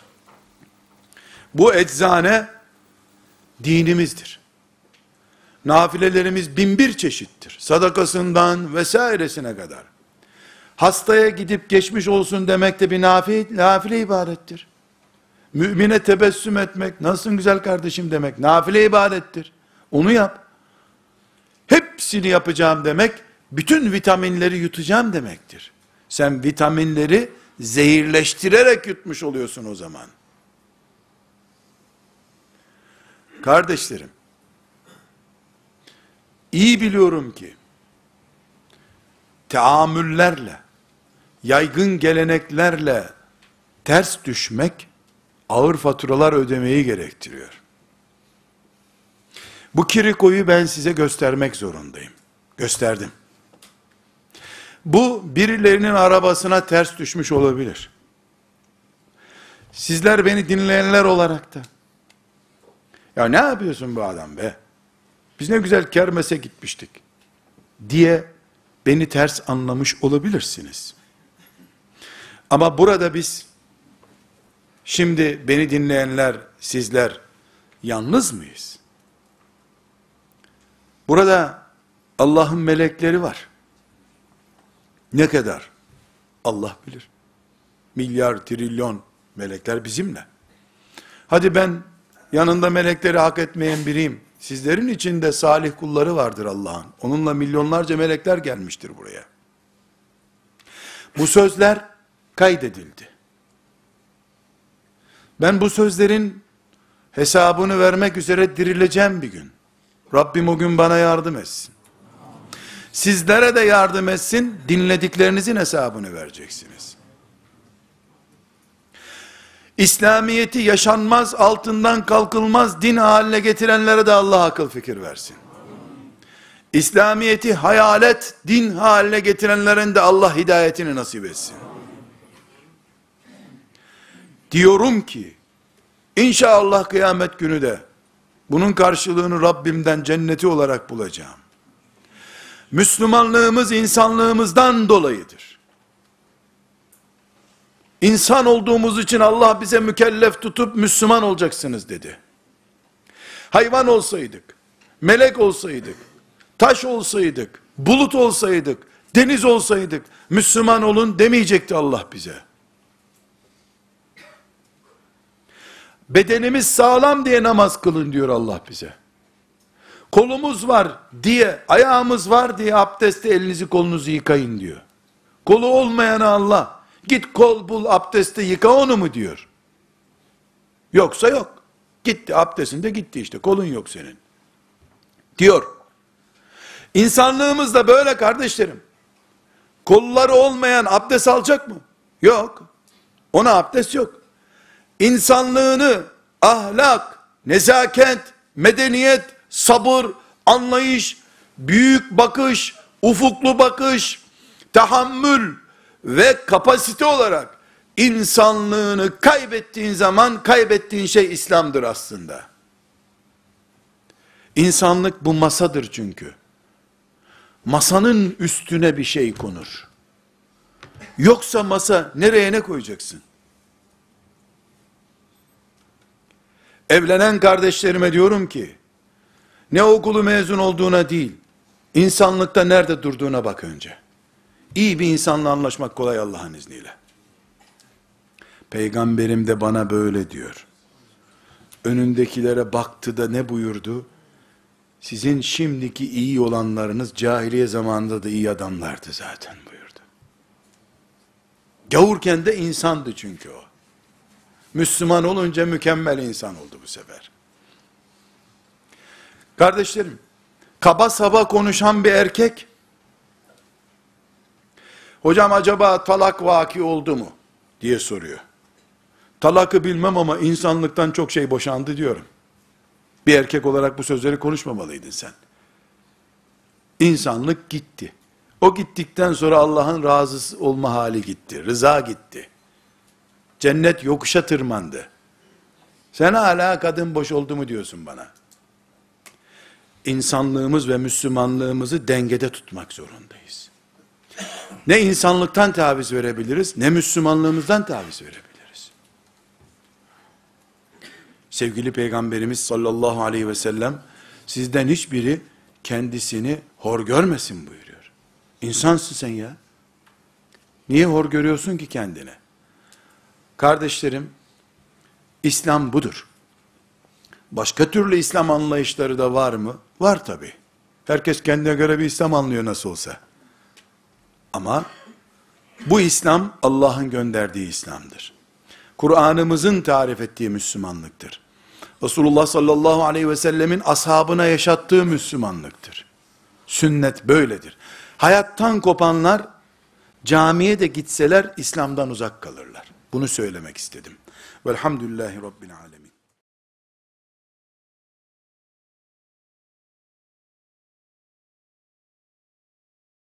Bu eczane dinimizdir. Nafilelerimiz 1001 çeşittir. Sadakasından vesairesine kadar. Hastaya gidip geçmiş olsun demek de bir nafile ibadettir. Mümine tebessüm etmek, nasılsın güzel kardeşim demek, nafile ibadettir. Onu yap. Hepsini yapacağım demek, bütün vitaminleri yutacağım demektir. Sen vitaminleri zehirleştirerek yutmuş oluyorsun o zaman. Kardeşlerim, iyi biliyorum ki, teamüllerle, yaygın geleneklerle ters düşmek, ağır faturalar ödemeyi gerektiriyor. Bu kirikoyu ben size göstermek zorundayım. Gösterdim. Bu birilerinin arabasına ters düşmüş olabilir. Sizler beni dinleyenler olarak da, ya ne yapıyorsun bu adam be? Biz ne güzel kermese gitmiştik diye beni ters anlamış olabilirsiniz. Ama burada biz, şimdi beni dinleyenler, sizler yalnız mıyız? Burada Allah'ın melekleri var. Ne kadar? Allah bilir. Milyar, trilyon melekler bizimle. Hadi ben yanında melekleri hak etmeyen biriyim. Sizlerin içinde salih kulları vardır Allah'ın. Onunla milyonlarca melekler gelmiştir buraya. Bu sözler kaydedildi. Ben bu sözlerin hesabını vermek üzere dirileceğim bir gün. Rabbim o gün bana yardım etsin. Sizlere de yardım etsin, dinlediklerinizin hesabını vereceksiniz. İslamiyeti yaşanmaz, altından kalkılmaz din haline getirenlere de Allah akıl fikir versin. İslamiyeti hayalet din haline getirenlerin de Allah hidayetini nasip etsin. Diyorum ki, İnşallah kıyamet günü de bunun karşılığını Rabbimden cenneti olarak bulacağım. Müslümanlığımız insanlığımızdan dolayıdır. İnsan olduğumuz için Allah bize mükellef tutup Müslüman olacaksınız dedi. Hayvan olsaydık, melek olsaydık, taş olsaydık, bulut olsaydık, deniz olsaydık, Müslüman olun demeyecekti Allah bize. Bedenimiz sağlam diye namaz kılın diyor Allah bize. Kolumuz var diye, ayağımız var diye abdestte elinizi kolunuzu yıkayın diyor. Kolu olmayana Allah, git kol bul abdestte yıka onu mu diyor. Yoksa yok. Gitti abdestinde gitti işte, kolun yok senin. Diyor. İnsanlığımız da böyle kardeşlerim. Kolları olmayan abdest alacak mı? Yok. Ona abdest yok. İnsanlığını ahlak, nezaket, medeniyet, sabır, anlayış, büyük bakış, ufuklu bakış, tahammül ve kapasite olarak insanlığını kaybettiğin zaman kaybettiğin şey İslam'dır aslında. İnsanlık bu masadır çünkü. Masanın üstüne bir şey konur. Yoksa masa nereye ne koyacaksın? Evlenen kardeşlerime diyorum ki, ne okulu mezun olduğuna değil, insanlıkta nerede durduğuna bak önce. İyi bir insanla anlaşmak kolay Allah'ın izniyle. Peygamberim de bana böyle diyor. Önündekilere baktı da ne buyurdu? Sizin şimdiki iyi olanlarınız cahiliye zamanında da iyi adamlardı zaten buyurdu. Gavurken de insandı çünkü o. Müslüman olunca mükemmel insan oldu bu sefer. Kardeşlerim, kaba saba konuşan bir erkek, hocam acaba talak vaki oldu mu diye soruyor. Talakı bilmem ama insanlıktan çok şey boşandı diyorum. Bir erkek olarak bu sözleri konuşmamalıydın sen. İnsanlık gitti. O gittikten sonra Allah'ın razı olma hali gitti. Rıza gitti. Cennet yokuşa tırmandı. Sen hala kadın boş oldu mu diyorsun bana. İnsanlığımız ve Müslümanlığımızı dengede tutmak zorundayız. Ne insanlıktan taviz verebiliriz, ne Müslümanlığımızdan taviz verebiliriz. Sevgili Peygamberimiz sallallahu aleyhi ve sellem, sizden hiçbiri kendisini hor görmesin buyuruyor. İnsansın sen ya. Niye hor görüyorsun ki kendini? Kardeşlerim, İslam budur. Başka türlü İslam anlayışları da var mı? Var tabi. Herkes kendine göre bir İslam anlıyor nasıl olsa. Ama bu İslam Allah'ın gönderdiği İslam'dır. Kur'an'ımızın tarif ettiği Müslümanlıktır. Resulullah sallallahu aleyhi ve sellemin ashabına yaşattığı Müslümanlıktır. Sünnet böyledir. Hayattan kopanlar camiye de gitseler İslam'dan uzak kalırlar. Bunu söylemek istedim. Velhamdülillahi Rabbil alemin.